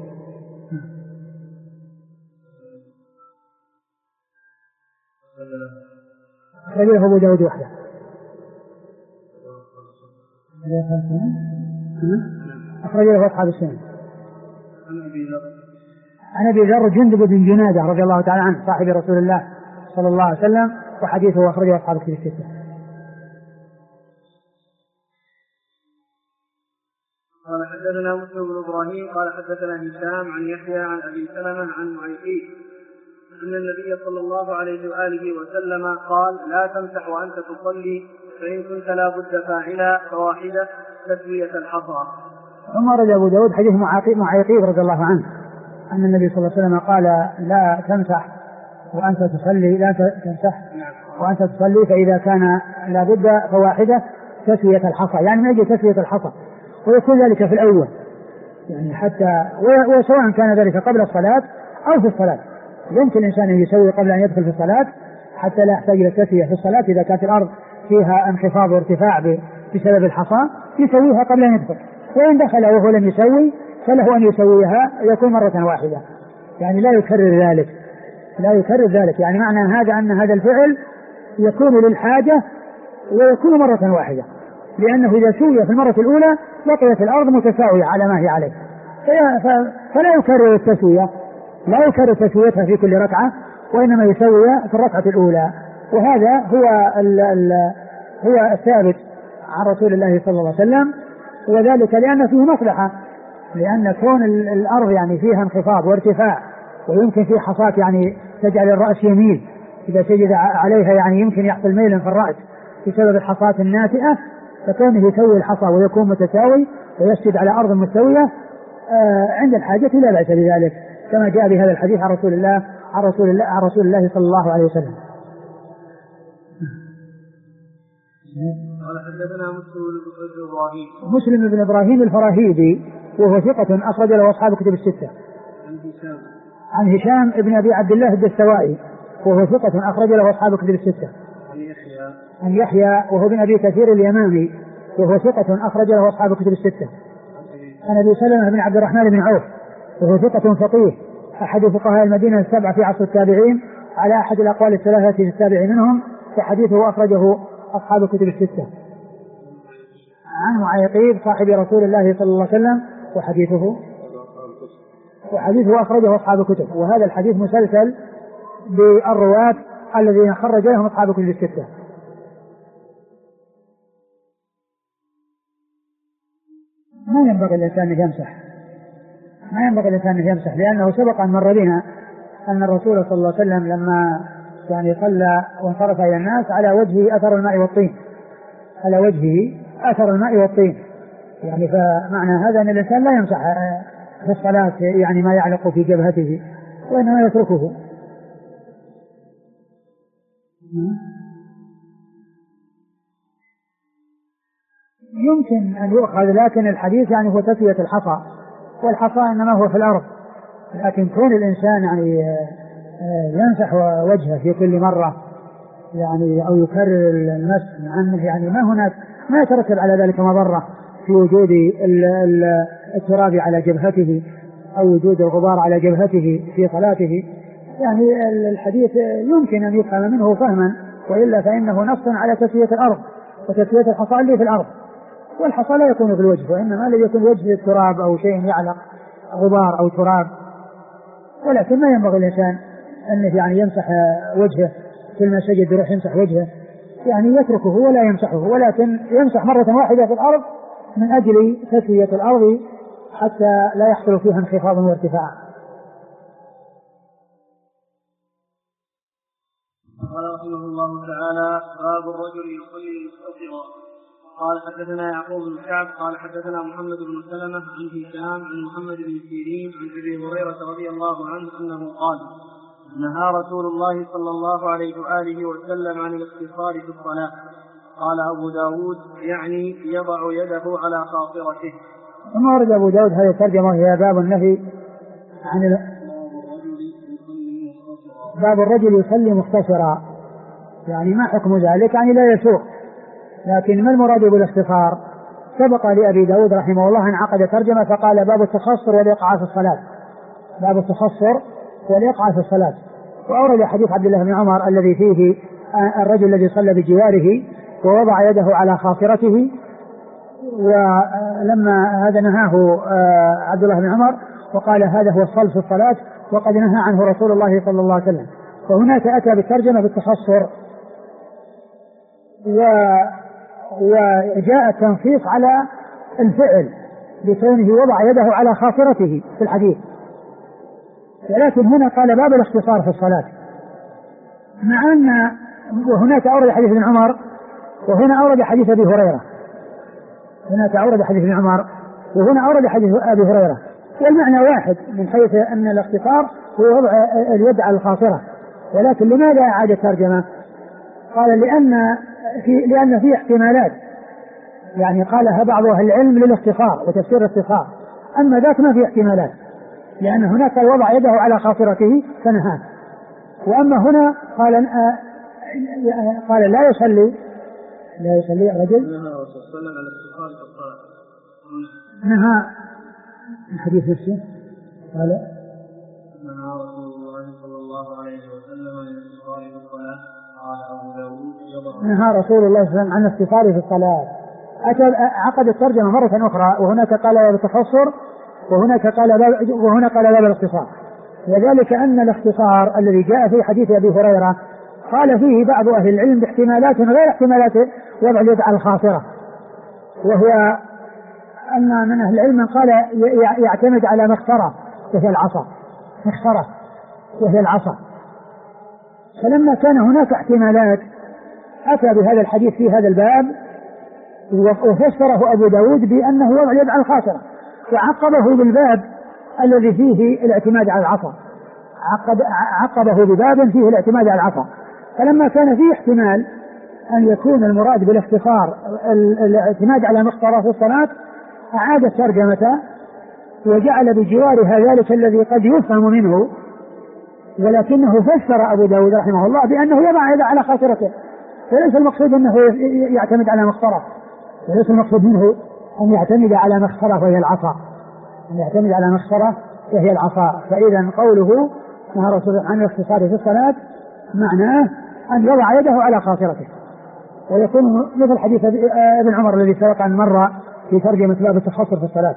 أخرجه أبو داود وحده. أخرجه أصحاب السنن. عن أبي ذر جندب بن جنادة رضي الله تعالى عنه صاحب رسول الله صلى الله عليه وسلم، وحديثه أخرجه أصحاب الكتب الستة. قال حدثنا مسلم بن إبراهيم قال حدثنا هشام عن يحيى عن أبي سلمة عن معيقين أن النبي صلى الله عليه وآله وسلم قال: لا تمسح وأنت تصلي، فإن كنت لا بد فاعلا فواحدة تسوية الحصى. ثم رد أبو داود حديث معيقين رضي الله عنه أن النبي صلى الله عليه وسلم قال: لا تمسح وأنت تصلي، لا تمسح وأنت تصلي، فإذا كان لا بد فواحدة تسوية الحصى، يعني ما يجي تسوية الحصى، ويكون ذلك في الأول يعني حتى وسواء كان ذلك قبل الصلاة أو في الصلاة، يمكن الإنسان أن يسوي قبل أن يدخل في الصلاة حتى لا يحتاج إلى التسوية في الصلاة. إذا كانت الأرض فيها انخفاض وارتفاع بسبب الحصى يسويها قبل أن يدخل، وإن دخل وهو لم يسوي فله أن يسويها يكون مرة واحدة، يعني لا يكرر ذلك، يعني معنى هذا أن هذا الفعل يكون للحاجة ويكون مرة واحدة، لأنه إذا سوي في المرة الأولى بقيت الأرض متساوية على ما هي عليه، فلا يكرر التسوية، لا يكرر تسويتها في كل ركعة، وإنما يسوي في الركعة الأولى. وهذا هو الثابت عن رسول الله صلى الله عليه وسلم، وذلك لأن فيه مصلحة، لأن كون الأرض يعني فيها انخفاض وارتفاع ويمكن فيه حصات يعني تجعل الرأس يميل، إذا سجد عليها يعني يمكن يحصل ميل في الرأس بسبب الحصات الناتئة، فكونه يسوي الحصى ويكون متساوي ويسجد على أرض مستوية عند الحاجة لا بأس بذلك، كما جاء بهذا الحديث عن رسول الله صلى الله عليه وسلم. قال حدثنا مسلم بن إبراهيم الفراهيدي وهو ثقة أخرج له أصحاب كتب الستة. عن هشام ابن أبي عبد الله الدستوائي وهو ثقة أخرج له أصحاب كتب الستة. عن يحيى وهو ابن أبي كثير اليمامي وهو ثقة أخرج له أصحاب كتب الستة. عن أبي سلمة بن عبد الرحمن بن عوف وهو ثقة فقيه أحد فقهاء المدينة السبعة في عصر التابعين على أحد الأقوال الثلاثة في السابع منهم، وحديثه أخرجه أصحاب كتب الستة. عن معيقين صاحب رسول الله صلى الله عليه وسلم وحديثه أخرجه أصحاب الكتب، وهذا الحديث مسلسل بالرواة الذين خرج لهم أصحاب كتب الستة. ما ينبغي الإنسان أن يمسح، لأنه سبق أن مر بنا أن الرسول صلى الله عليه وسلم لما يعني صلى وانصرف إلى الناس على وجهه أثر الماء والطين، يعني فمعنى هذا أن الإنسان لا يمسح في الصلاة يعني ما يعلق في جبهته، وإنما يتركه. يمكن أن يؤخذ، لكن الحديث يعني هو تسوية الحصى، والحصى إنما هو في الأرض، لكن كون الإنسان يعني يمسح وجهه في كل مرة يعني أو يكرر المسح عنه، يعني ما يترتب على ذلك مضرة في وجود التراب على جبهته أو وجود الغبار على جبهته في صلاته، يعني الحديث يمكن أن يفهم منه فهما، وإلا فإنه نص على تسوية الأرض وتسوية الحصى اللي في الأرض، والحصى لا يكون في الوجه، وإنما الذي يكون وجه التراب أو شيء يعلق غبار أو تراب، ولكن ما ينبغي الإنسان أنه يعني يمسح وجهه كل ما سجد يروح يمسح وجهه، يعني يتركه ولا يمسحه، ولكن يمسح مرة واحدة في الأرض من أجل تسوية الأرض حتى لا يحصل فيها انخفاض وارتفاع. قال رحمه الله تعالى: باب الرجل يصلي مستقرا. قال حدثنا يعقوب بن كعب قال حدثنا محمد بن سلمة عن هشام عن محمد بن سيرين عن ابي هريرة رضي الله عنه انه قال: نهى رسول الله صلى الله عليه وآله وسلم عن الاقتصار في الصلاة، قال أبو داود يعني يضع يده على خاصرته. ثم ورد أبو داود هذه الترجمة وهي باب النهي عن باب الرجل يصلي مختصرا، يعني ما حكم ذلك؟ يعني لا يسوق، لكن ما المراد بالاختصار؟ سبق لأبي داود رحمه الله أن عقد ترجمة فقال باب التخصر والإيقاع في الصلاة، باب التخصر والإيقاع في الصلاة، وأورد حديث عبد الله بن عمر الذي فيه الرجل الذي صلى بجواره ووضع يده على خاصرته، ولما هذا نهاه عبد الله بن عمر وقال هذا هو الصلب في الصلاة وقد نهى عنه رسول الله صلى الله عليه وسلم. فهناك أتى بالترجمة بالتخصر، وجاء التنصيص على الفعل بكونه وضع يده على خاصرته في الحديث، ولكن هنا قال باب الاختصار في الصلاة، مع أن وهناك أورد حديث ابن عمر وهنا أورد حديث أبي هريرة، هناك أورد حديث ابن عمر وهنا أورد حديث أبي هريرة، والمعنى واحد من حيث أن الاختصار هو وضع اليد على الخاصرة. ولكن لماذا أعاد الترجمة؟ قال لأن فيه احتمالات، يعني قالها بعض أهل العلم للاختصار وتفسير الاختصار، أما ذاك ما فيه احتمالات، لأن هناك وضع يده على خاصرته فنهاه، وأما هنا قال لا يصلي الرجل، نهى الحديث نفسه قال نهى رسول الله صلى الله عليه وسلم عن الاختصار في الصلاة. قال أبو داود نهى رسول الله صلى الله عليه وسلم عن الاختصار في الصلاة. عقد الترجمة مرة أخرى، وهناك قال باب التخصر وهنا قال باب الاختصار، وذلك أن الاختصار الذي جاء في حديث أبي هريرة قال فيه بعض أهل العلم باحتمالات غير احتمالات وضع اليد على الخاصرة، وهو أن من أهل العلم قال يعتمد على مخصرة وهي العصا، مخصرة وهي العصا. فلما كان هناك احتمالات أتى بهذا الحديث في هذا الباب وفسره أبو داود بأنه وضع اليد على الخاصرة، وعقبه بالباب الذي فيه الاعتماد على العصا، عقبه بباب فيه الاعتماد على العصا. فلما كان فيه احتمال أن يكون المراد بالاختصار الاعتماد على مخصرة في الصلاة أعاد الترجمة وجعل بجوارها ذلك الذي قد يفهم منه، ولكنه فسر أبو داود رحمه الله بأنه يضع يده على خاصرته، وليس المقصود أنه يعتمد على مخصرة، وليس المقصود منه أن يعتمد على مخصرة وهي العصا، أن يعتمد على مخصرة وهي العصا. فإذا قوله نهى رسول الله عن الاختصار في الصلاة معناه أن يضع يده على خاصرته، ويكون مثل حديث ابن عمر الذي سبق أن مر في ترجمة باب التخصر في الصلاة.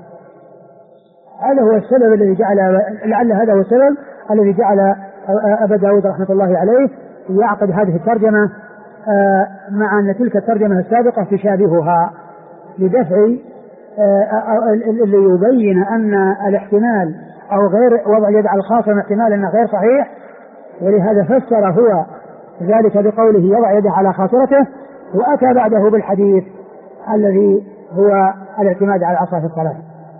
هذا هو السبب الذي لعل هذا هو السبب الذي جعل أبا داود رحمة الله عليه يعقد هذه الترجمة مع أن تلك الترجمة السابقة تشابهها، لدفع اللي يبين أن الاحتمال أو غير وضع يد على الخاصرة احتمال أنه غير صحيح، ولهذا فسر هو ذلك بقوله يضع يده على خاصرته، وأتى بعده بالحديث الذي هو الاعتماد على العصا في الصلاة.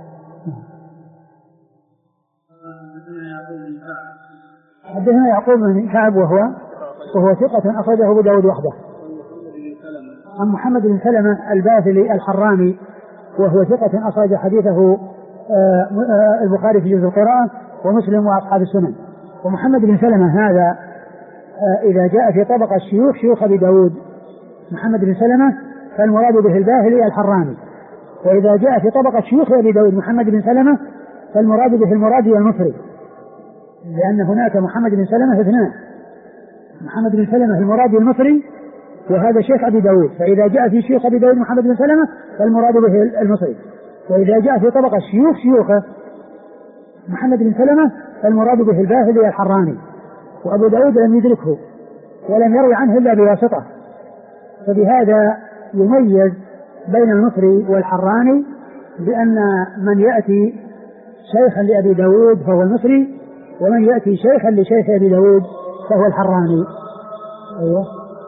حدثنا يعقوب بن كعب وهو ثقة أخرجه أبو داود وحده. عن محمد بن سلمة الباثلي الحراني وهو ثقة أخرج حديثه البخاري في جزء القراءة ومسلم وأصحاب السنن. ومحمد بن سلمة هذا إذا جاء في طبقة شيوخ أبي داود محمد بن سلمة فالمراد به الباهلي الحراني، وإذا جاء في طبقة شيوخ أبي داود محمد بن سلمة فالمراد به المرادي والمصري، لأن هناك محمد بن سلمة اثنان، محمد بن سلمة المرادي المصري وهذا شيخ أبي داود، فإذا جاء في شيخ أبي داود محمد بن سلمة فالمراد به المصري، وإذا جاء في طبقة شيوخه محمد بن سلمة فالمراد به الباهلي الحراني، وأبو داود لم يدركه ولم يروي عنه إلا بواسطة، فبهذا يميز بين المصري والحراني بأن من يأتي شيخا لأبي داود فهو المصري، ومن يأتي شيخا لشيخ أبي داود فهو الحراني. أيوة.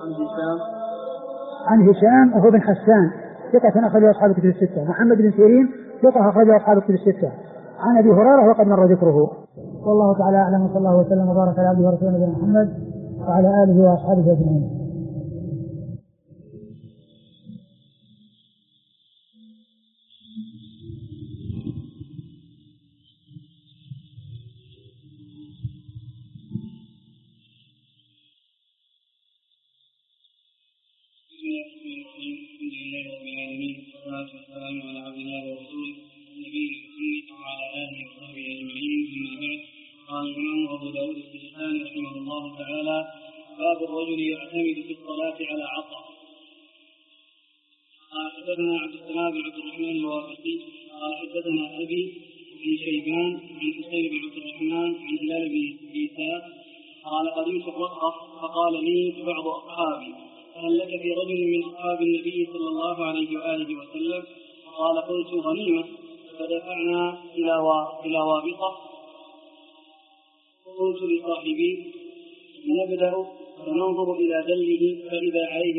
عن هشام وهو بن حسان ثقة أخرجه أصحاب الكتب الستة. محمد بن سيرين ثقة أخرجه أصحاب الكتب الستة. عن أبي هريرة وقد مر ذكره. والله تعالى أعلم، وصلى الله وسلم وبارك على عبده ورسوله محمد وعلى آله وأصحابه أجمعين. باب الرجل يعتمد في الصلاة على عصا. قال حدثنا عبد السلام بن عبد الرحمن الوافقي قال حدثنا أبي بن شيبان عن حسين بن عبد الرحمن عن هلال بن عيسى قال قدمت الرقة فقال لي بعض أصحابي هل لك في رجل من أصحاب النبي صلى الله عليه وآله وسلم؟ قال قلت غنيمة. فدفعنا إلى وابطة. قلت لصاحبي نبدأ فننظر إلى دله فإذا عليه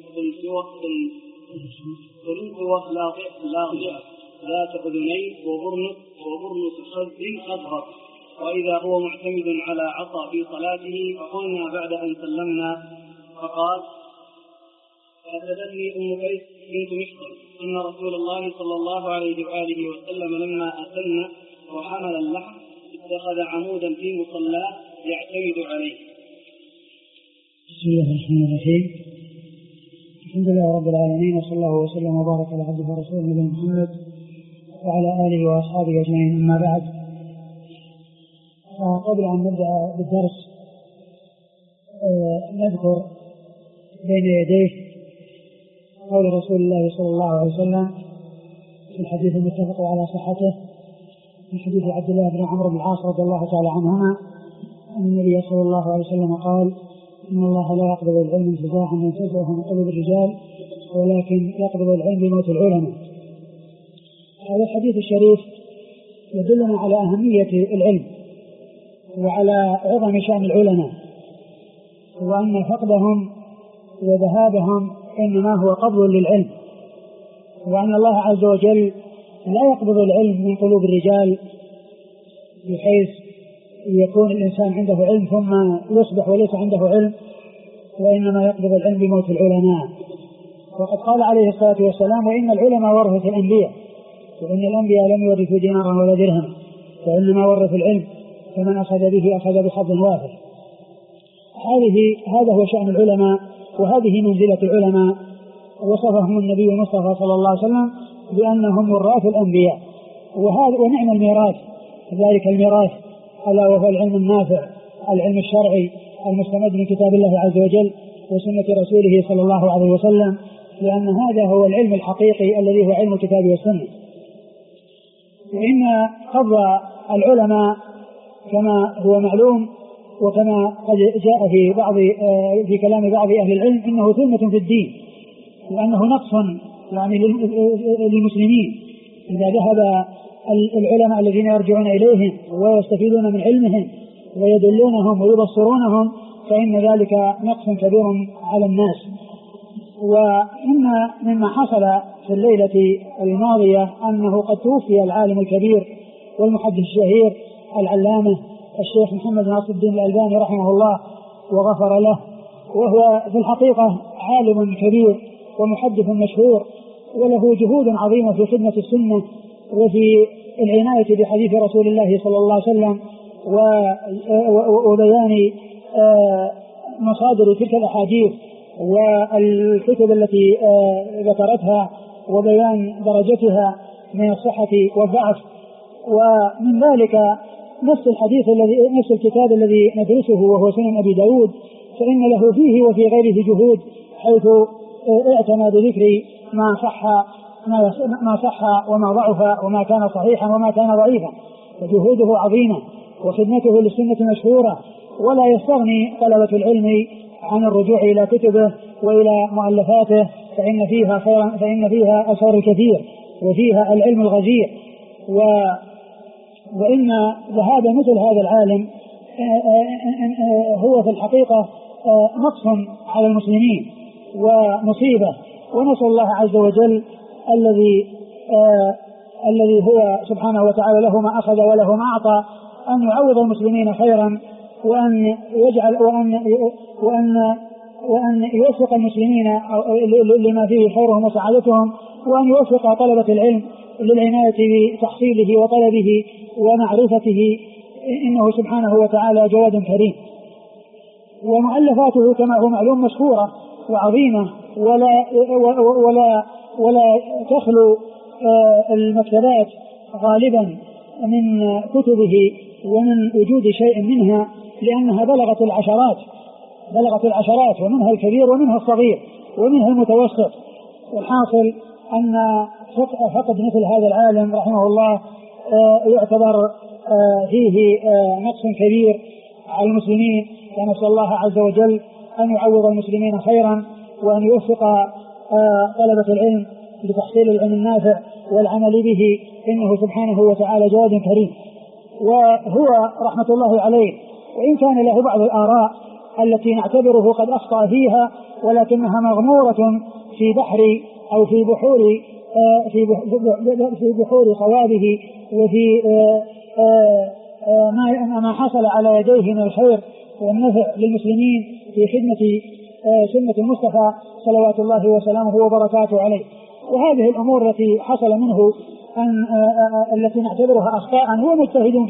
قلنسوة لاغية ذات أذنين وبرنس خد أظهر، وإذا هو معتمد على عصا في صلاته. فقلنا بعد أن سلمنا فقال حدثتني أم قيس بنت محصن أن رسول الله صلى الله عليه وآله وسلم لما أسن وحمل اللحم اتخذ عمودا في مصلاه يعتمد عليه. بسم الله الرحمن الرحيم. الحمد لله رب العالمين، وصلى الله وسلم وبارك على عبده ورسوله نبينا محمد وعلى آله وأصحابه أجمعين. أما بعد، قبل أن نبدأ بالدرس نذكر بين يديه قول رسول الله صلى الله عليه وسلم في الحديث المتفق على صحته من حديث عبد الله بن عمرو بن العاص رضي الله تعالى عنهما أن النبي صلى الله عليه وسلم قال إن الله لا يقبض العلم انتزاعا ينتزعه من قلوب الرجال ولكن يقبض العلم بموت العلماء. هذا الحديث الشريف يدلنا على أهمية العلم وعلى عظم شأن العلماء، وأن فقدهم وذهابهم إنما هو قبض للعلم، وأن الله عز وجل لا يقبض العلم من قلوب الرجال بحيث يكون الإنسان عنده علم ثم يصبح وليس عنده علم، وإنما يقبض العلم بموت العلماء. وقد قال عليه الصلاة والسلام وإن العلماء ورثة الأنبياء، وإن الأنبياء لم يورثوا دينارا ولا درهم وإنما ورثوا العلم فمن أخذ به أخذ بحظ وافر. هذا هو شأن العلماء وهذه منزلة العلماء. وصفهم النبي المصطفى صلى الله عليه وسلم بأنهم وراث الأنبياء، ونعم الميراث ذلك الميراث ألا وهو العلم النافع، العلم الشرعي المستمد من كتاب الله عز وجل وسنة رسوله صلى الله عليه وسلم، لأن هذا هو العلم الحقيقي الذي هو علم الكتاب والسنة. وإن قبض العلماء كما هو معلوم وكما قد جاء في كلام بعض أهل العلم إنه ثمة في الدين، وأنه نقص يعني للمسلمين إذا ذهب العلماء الذين يرجعون إليهم ويستفيدون من علمهم ويدلونهم ويبصرونهم، فإن ذلك نقص كبير على الناس. وإن مما حصل في الليلة الماضية أنه قد توفي العالم الكبير والمحدث الشهير العلامة الشيخ محمد ناصر الدين الألباني رحمه الله وغفر له، وهو في الحقيقة عالم كبير ومحدث مشهور وله جهود عظيمة في خدمة السنة وفي العناية بحديث رسول الله صلى الله عليه وسلم وبيان مصادر تلك الأحاديث والكتب التي ذكرتها وبيان درجتها من الصحة والضعف. ومن ذلك نفس الكتاب الذي ندرسه وهو سنن أبي داود، فإن له فيه وفي غيره جهود، حيث اعتنى بذكر ما صح وما ضعف وما كان صحيحا وما كان ضعيفا، فجهوده عظيمة وخدمته للسنة مشهورة، ولا يستغني طلبة العلم عن الرجوع إلى كتبه وإلى مؤلفاته، فإن فيها أثر الكثير وفيها العلم الغزير. وإن ذهاب مثل هذا العالم هو في الحقيقة نقص على المسلمين ومصيبة، ونسأل الله عز وجل الذي هو سبحانه وتعالى له ما أخذ وله ما أعطى أن يعوض المسلمين خيرا، وأن يجعل وأن يوفق المسلمين لما فيه خيرهم وسعادتهم، وأن يوفق طلبة العلم للعناية بتحصيله وطلبه ومعرفته، إنه سبحانه وتعالى جواد كريم. ومؤلفاته كما هو معلوم مشهورة وعظيمة، ولا تخلو المكتبات غالبا من كتبه ومن وجود شيء منها، لأنها بلغت العشرات بلغت العشرات، ومنها الكبير ومنها الصغير ومنها المتوسط. والحاصل أن فقد مثل هذا العالم رحمه الله يعتبر فيه نقص كبير على المسلمين، ونسأل الله عز وجل أن يعوض المسلمين خيرا، وأن يوفق طلبة العلم لتحصيل العلم النافع والعمل به، إنه سبحانه وتعالى جواد كريم. وهو رحمة الله عليه وإن كان له بعض الآراء التي نعتبره قد أخطأ فيها، ولكنها مغمورة في بحر أو في بحور صوابه، وفي ما حصل على يديه من الخير والنفع للمسلمين في خدمة سنة المصطفى صلوات الله وسلامه وبركاته عليه. وهذه الأمور التي حصل منه التي نعتبرها أخطاء هو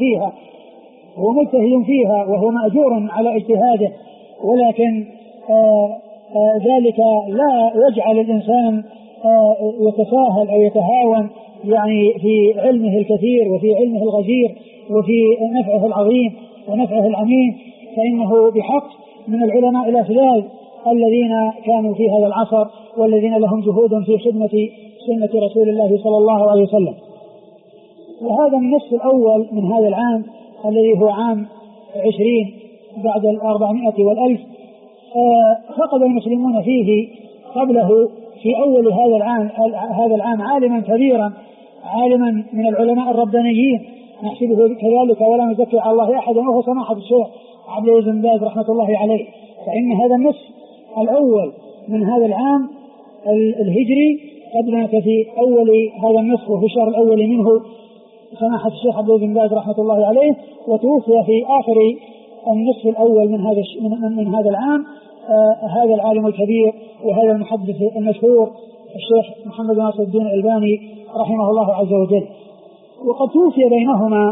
مجتهد فيها وهو مأجور على اجتهاده، ولكن ذلك لا يجعل الإنسان يتساهل أو يتهاون يعني في علمه الكثير وفي علمه الغزير وفي نفعه العظيم ونفعه العميم، فإنه بحق من العلماء الأفذاذ الذين كانوا في هذا العصر والذين لهم جهود في خدمة سنة رسول الله صلى الله عليه وسلم. وهذا النصف الأول من هذا العام الذي هو عام 20 بعد 400 والألف، فقد المسلمون فيه قبله في أول هذا العام عالما كبيرا، عالما من العلماء الربانيين نحسبه كذلك ولا نزكي على الله أحدا، وهو سماحة الشيخ عبد العزيز بن باز رحمة الله عليه. فإن هذا النصف الأول من هذا العام الهجري قد مات في أول هذا النصف وفي الشهر الأول منه سماحة الشيخ عبد العزيز بن باز رحمة الله عليه، وتوفي في آخر النصف الأول من هذا العام هذا العالم الكبير وهذا المحدث المشهور الشيخ محمد ناصر الدين الألباني رحمه الله عز وجل. وقد توفي بينهما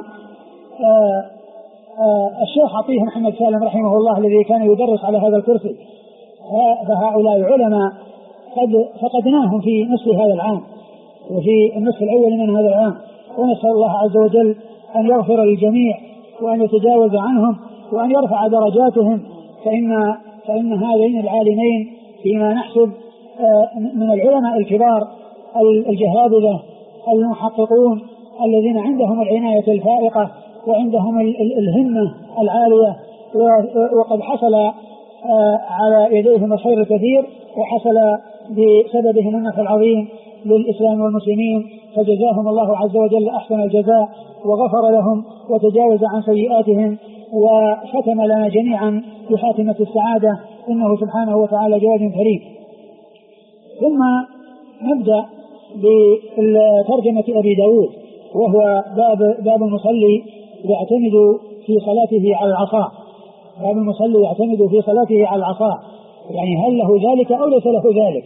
الشيخ عطيه محمد سالم رحمه الله الذي كان يدرس على هذا الكرسي. فهؤلاء العلماء قد فقدناهم في نصف هذا العام وفي النصف الأول من هذا العام، ونسأل الله عز وجل أن يغفر للجميع وأن يتجاوز عنهم وأن يرفع درجاتهم، فإن هذين العالمين فيما نحسب من العلماء الكبار الجهابذة المحققون الذين عندهم العناية الفائقة وعندهم الهمة العالية، وقد حصل على يديهم الخير الكثير، وحصل بسببهم النفع العظيم للإسلام والمسلمين، فجزاهم الله عز وجل أحسن الجزاء وغفر لهم وتجاوز عن سيئاتهم وختم لنا جميعا بخاتمة السعادة، إنه سبحانه وتعالى جواد كريم. ثم نبدأ بترجمة أبي داود، وهو باب المصلي يعتمد في صلاته على العصا. باب المصلي يعتمد في صلاته على العصا، يعني هل له ذلك أو ليس له ذلك؟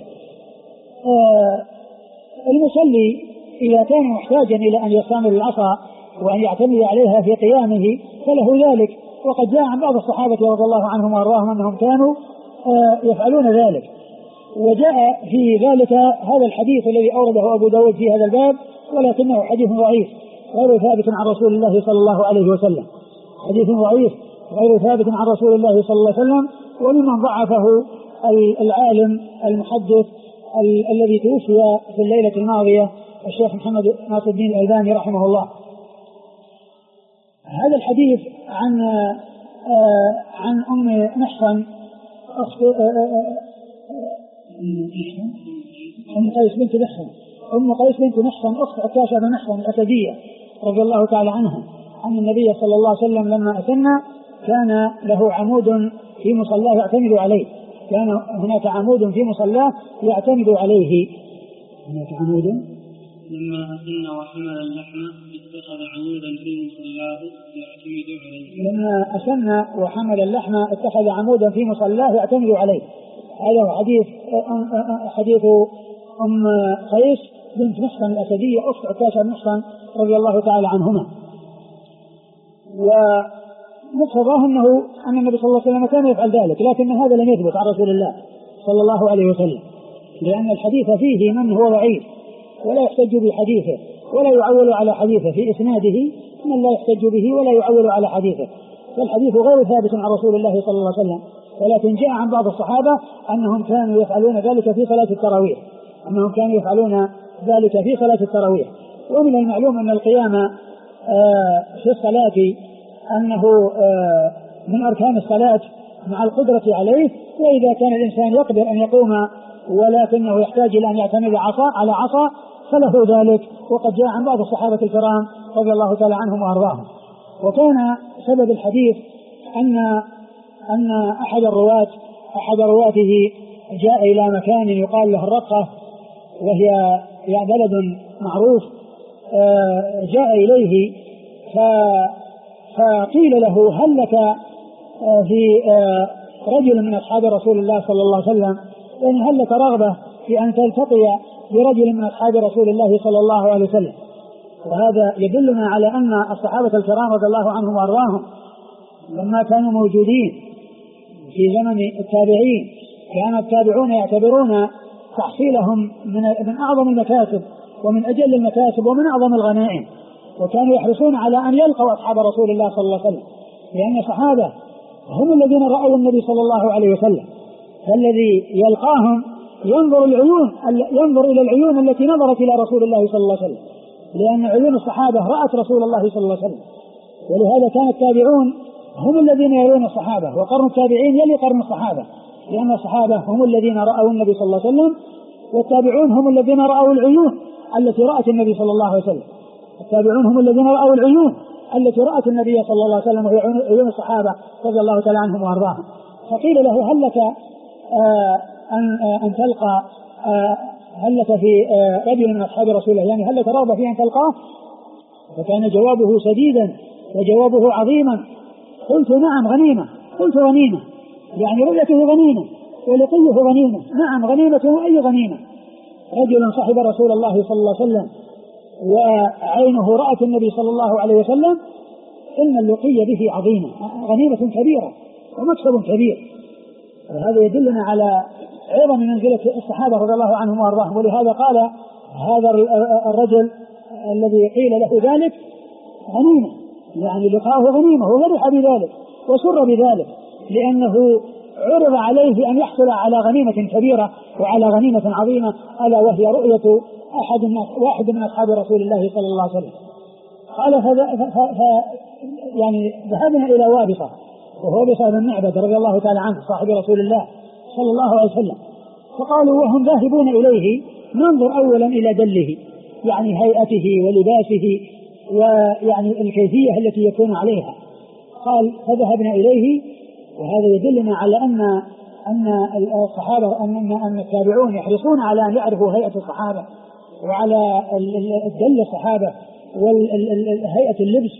المصلي إذا كان محتاجا إلى أن يستعمل العصا وأن يعتمد عليها في قيامه فله ذلك، وقد جاء عن بعض الصحابة رضي الله عنهم وأرضاهم أنهم كانوا يفعلون ذلك. وجاء في ذلك هذا الحديث الذي أورده أبو داود في هذا الباب، ولكنه حديث ضعيف غير ثابت عن رسول الله صلى الله عليه وسلم، حديث ضعيف غير ثابت عن رسول الله صلى الله عليه وسلم، وممن ضعفه العالم المحدث الذي توفي في الليلة الماضية الشيخ محمد ناصر الدين الألباني رحمه الله. هذا الحديث عن أم محصن أم قيس بنت محصن أخت عكاشة بن محصن الأسدية رضي الله تعالى عنها، أن النبي صلى الله عليه وسلم لما أسنى كان له عمود في مصلاه يعتمد عليه، كان هناك عمود في مصلاه يعتمد عليه. هناك عمود لما أسن وحمل اللحم اتخذ عمودا في مصلاه يعتمد عليه. لما أسن وحمل اللحم اتخذ عمودا في مصلاه يعتمد عليه. هذا هو حديث أم قيس بنت محصن الأسدية أخت عكاشة بن محصن رضي الله تعالى عنهما. ومقتضاه أن النبي صلى الله عليه وسلم كان يفعل ذلك، لكن هذا لم يثبت عن رسول الله صلى الله عليه وسلم، لأن الحديث فيه من هو ضعيف ولا يحتج بحديثه ولا يعول على حديثه، في إسناده من لا يحتج به ولا يعول على حديثه، فالحديث غير ثابت عن رسول الله صلى الله عليه وسلم، ولكن جاء عن بعض الصحابة أنهم كانوا يفعلون ذلك في صلاة التراويح. ومن المعلوم أن القيام في الصلاة أنه من أركان الصلاة مع القدرة عليه، وإذا كان الإنسان يقدر أن يقوم ولكنه يحتاج إلى أن يعتمد على عصا فله ذلك، وقد جاء عن بعض الصحابة الكرام رضي الله تعالى عنهم وأرضاهم. وكان سبب الحديث أن أحد رواته جاء إلى مكان يقال له الرقة، وهي بلد معروف، جاء إليه فقيل له هل لك في رجل من أصحاب رسول الله صلى الله عليه وسلم، يعني هل لك رغبة في أن تلتقي برجل من أصحاب رسول الله صلى الله عليه وسلم؟ وهذا يدلنا على أن الصحابة الكرام رضي الله عنهم وأرضاهم لما كانوا موجودين في زمن التابعين كان التابعون يعتبرون تحصيلهم من أعظم المكاسب ومن أجل المكاسب ومن أعظم الغنائم، وكانوا يحرصون على أن يلقوا أصحاب رسول الله صلى الله عليه وسلم، لأن الصحابة هم الذين رأوا النبي صلى الله عليه وسلم، فالذي يلقاهم ينظر إلى العيون التي نظرت إلى رسول الله صلى الله عليه وسلم، لأن عيون الصحابة رأت رسول الله صلى الله عليه وسلم. ولهذا كان التابعون هم الذين يرون الصحابة، وقرن التابعين يلي قرن الصحابة، لأن الصحابة هم الذين رأوا النبي صلى الله عليه وسلم، والتابعون هم الذين رأوا العيون التي رأت النبي صلى الله عليه وسلم. التابعون هم الذين رأوا العيون التي رأت النبي صلى الله عليه وسلم، وهي عيون الصحابة رضي الله تعالى عنهم وأرضاهم. فقيل له هل لك أن تلقى هل لك في رجل من أصحاب رسول الله، يعني هل لك رغبة في أن تلقاه؟ فكان جوابه سديدا وجوابه عظيما. قلت نعم غنيمة، يعني رؤيته غنيمة ولقيه غنيمة. نعم غنيمة، وأي غنيمة؟ رجل صاحب رسول الله صلى الله عليه وسلم وعينه رأت النبي صلى الله عليه وسلم، إن اللقي به عظيمة، غنيمة كبيرة ومكسب كبير. وهذا يدلنا على عظم منزلة الصحابة رضي الله عنهم وأرضاهم. ولهذا قال هذا الرجل الذي قيل له ذلك غنيمة، يعني لقاه غنيمة، وفرح بذلك وسر بذلك، لأنه عرض عليه أن يحصل على غنيمة كبيرة وعلى غنيمة عظيمة، ألا وهي رؤية واحد من أصحاب رسول الله صلى الله عليه وسلم. قال يعني ذهبنا إلى وابصة، وهو وابصة بن معبد رضي الله تعالى عنه صاحب رسول الله صلى الله عليه وسلم، فقالوا وهم ذاهبون إليه ننظر أولا إلى دله، يعني هيئته ولباسه ويعني الكيفية التي يكون عليها. قال فذهبنا إليه. وهذا يدلنا على أن الصحابة أن التابعون يحرصون على أن يعرفوا هيئة الصحابة وعلى الدل الصحابة وهيئة اللبس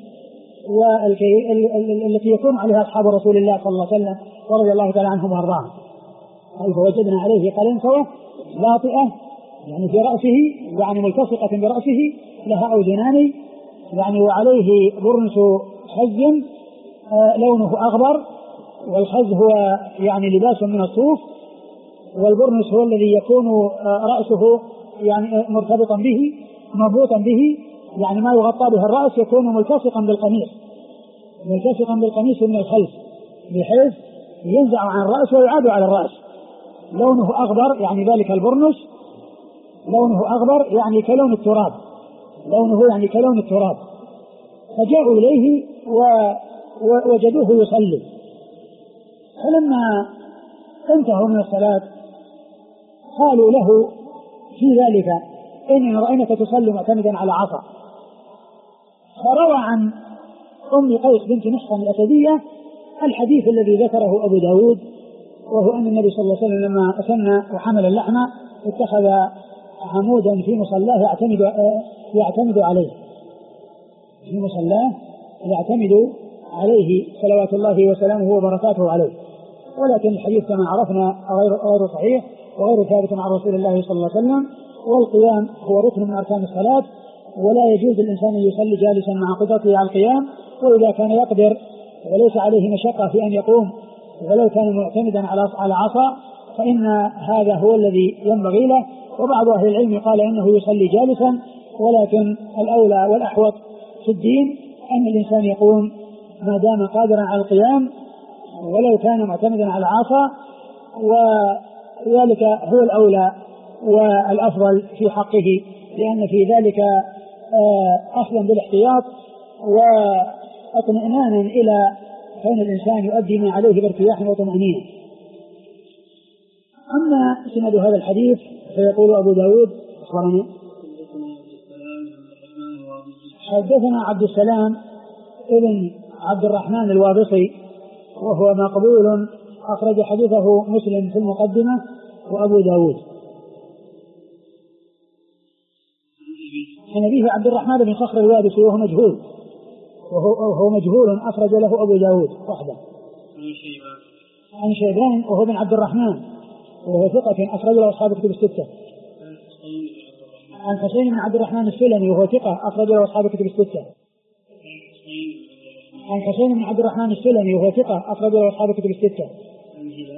التي يكون عليها أصحاب رسول الله صلى الله عليه وسلم ورضي الله تعالى عنهم وأرضاهم. فوجدنا عليه قلنسوة لاطئة، يعني في رأسه، يعني ملتصقة برأسه، لها أذنان، يعني وعليه برنس خز لونه أخضر، والخز هو يعني لباس من الصوف، والبرنس هو الذي يكون رأسه يعني مرتبطا به مربوطا به، يعني ما يغطى به الرأس يكون ملتصقا بالقميص من الخلف، بحيث ينزع عن الرأس ويعاد على الرأس. لونه أخضر، يعني ذلك البرنس لونه أخضر يعني كلون التراب. فجاءوا إليه ووجدوه يصلي، فلما انتهوا من الصلاة قالوا له في ذلك إننا رأيناك تصلي معتمدا على عصا. فروى عن أم قيس بنت محصن الأسدية الحديث الذي ذكره أبو داود، وهو أن النبي صلى الله عليه وسلم لما أسن وحمل اللحم اتخذ عمودا في مصلاه يعتمد عليه صلوات الله وسلامه وبركاته عليه. ولكن الحديث كما عرفنا غير صحيح وغير ثابت عن رسول الله صلى الله عليه وسلم. والقيام هو ركن من أركان الصلاة، ولا يجوز الإنسان أن يصلي جالسا مع قدرته على القيام، وإذا كان يقدر وليس عليه مشقة في أن يقوم ولو كان معتمدا على عصا فإن هذا هو الذي ينبغي له. وبعض أهل العلم قال إنه يصلي جالسا، ولكن الأولى والأحوط في الدين أن الإنسان يقوم ما دام قادرا على القيام ولو كان معتمدا على العصا، وذلك هو الأولى والأفضل في حقه، لأن في ذلك أخذا بالاحتياط واطمئنانا إلى كون الإنسان يؤدي ما عليه بارتياح وطمأنينة. أما سند هذا الحديث فيقول أبو داود أخبرنا حدثنا عبد السلام ابن عبد الرحمن الوابصي وهو مقبول، أخرج حديثه مسلم في المقدمة وأبو داود. عن أبيه عبد الرحمن بن صخر الوابصي وهو مجهول أخرج له أبو داود وحده. عن شيبان وهو بن عبد الرحمن وهو ثقة أخرج له أصحاب الكتب الستة. عن حسين بن عبد الرحمن السلمي وهو ثقة أخرج له أصحاب الكتب الستة. عن حسين بن عبد الرحمن السلمي وهو ثقة أخرج له أصحاب الكتب الستة.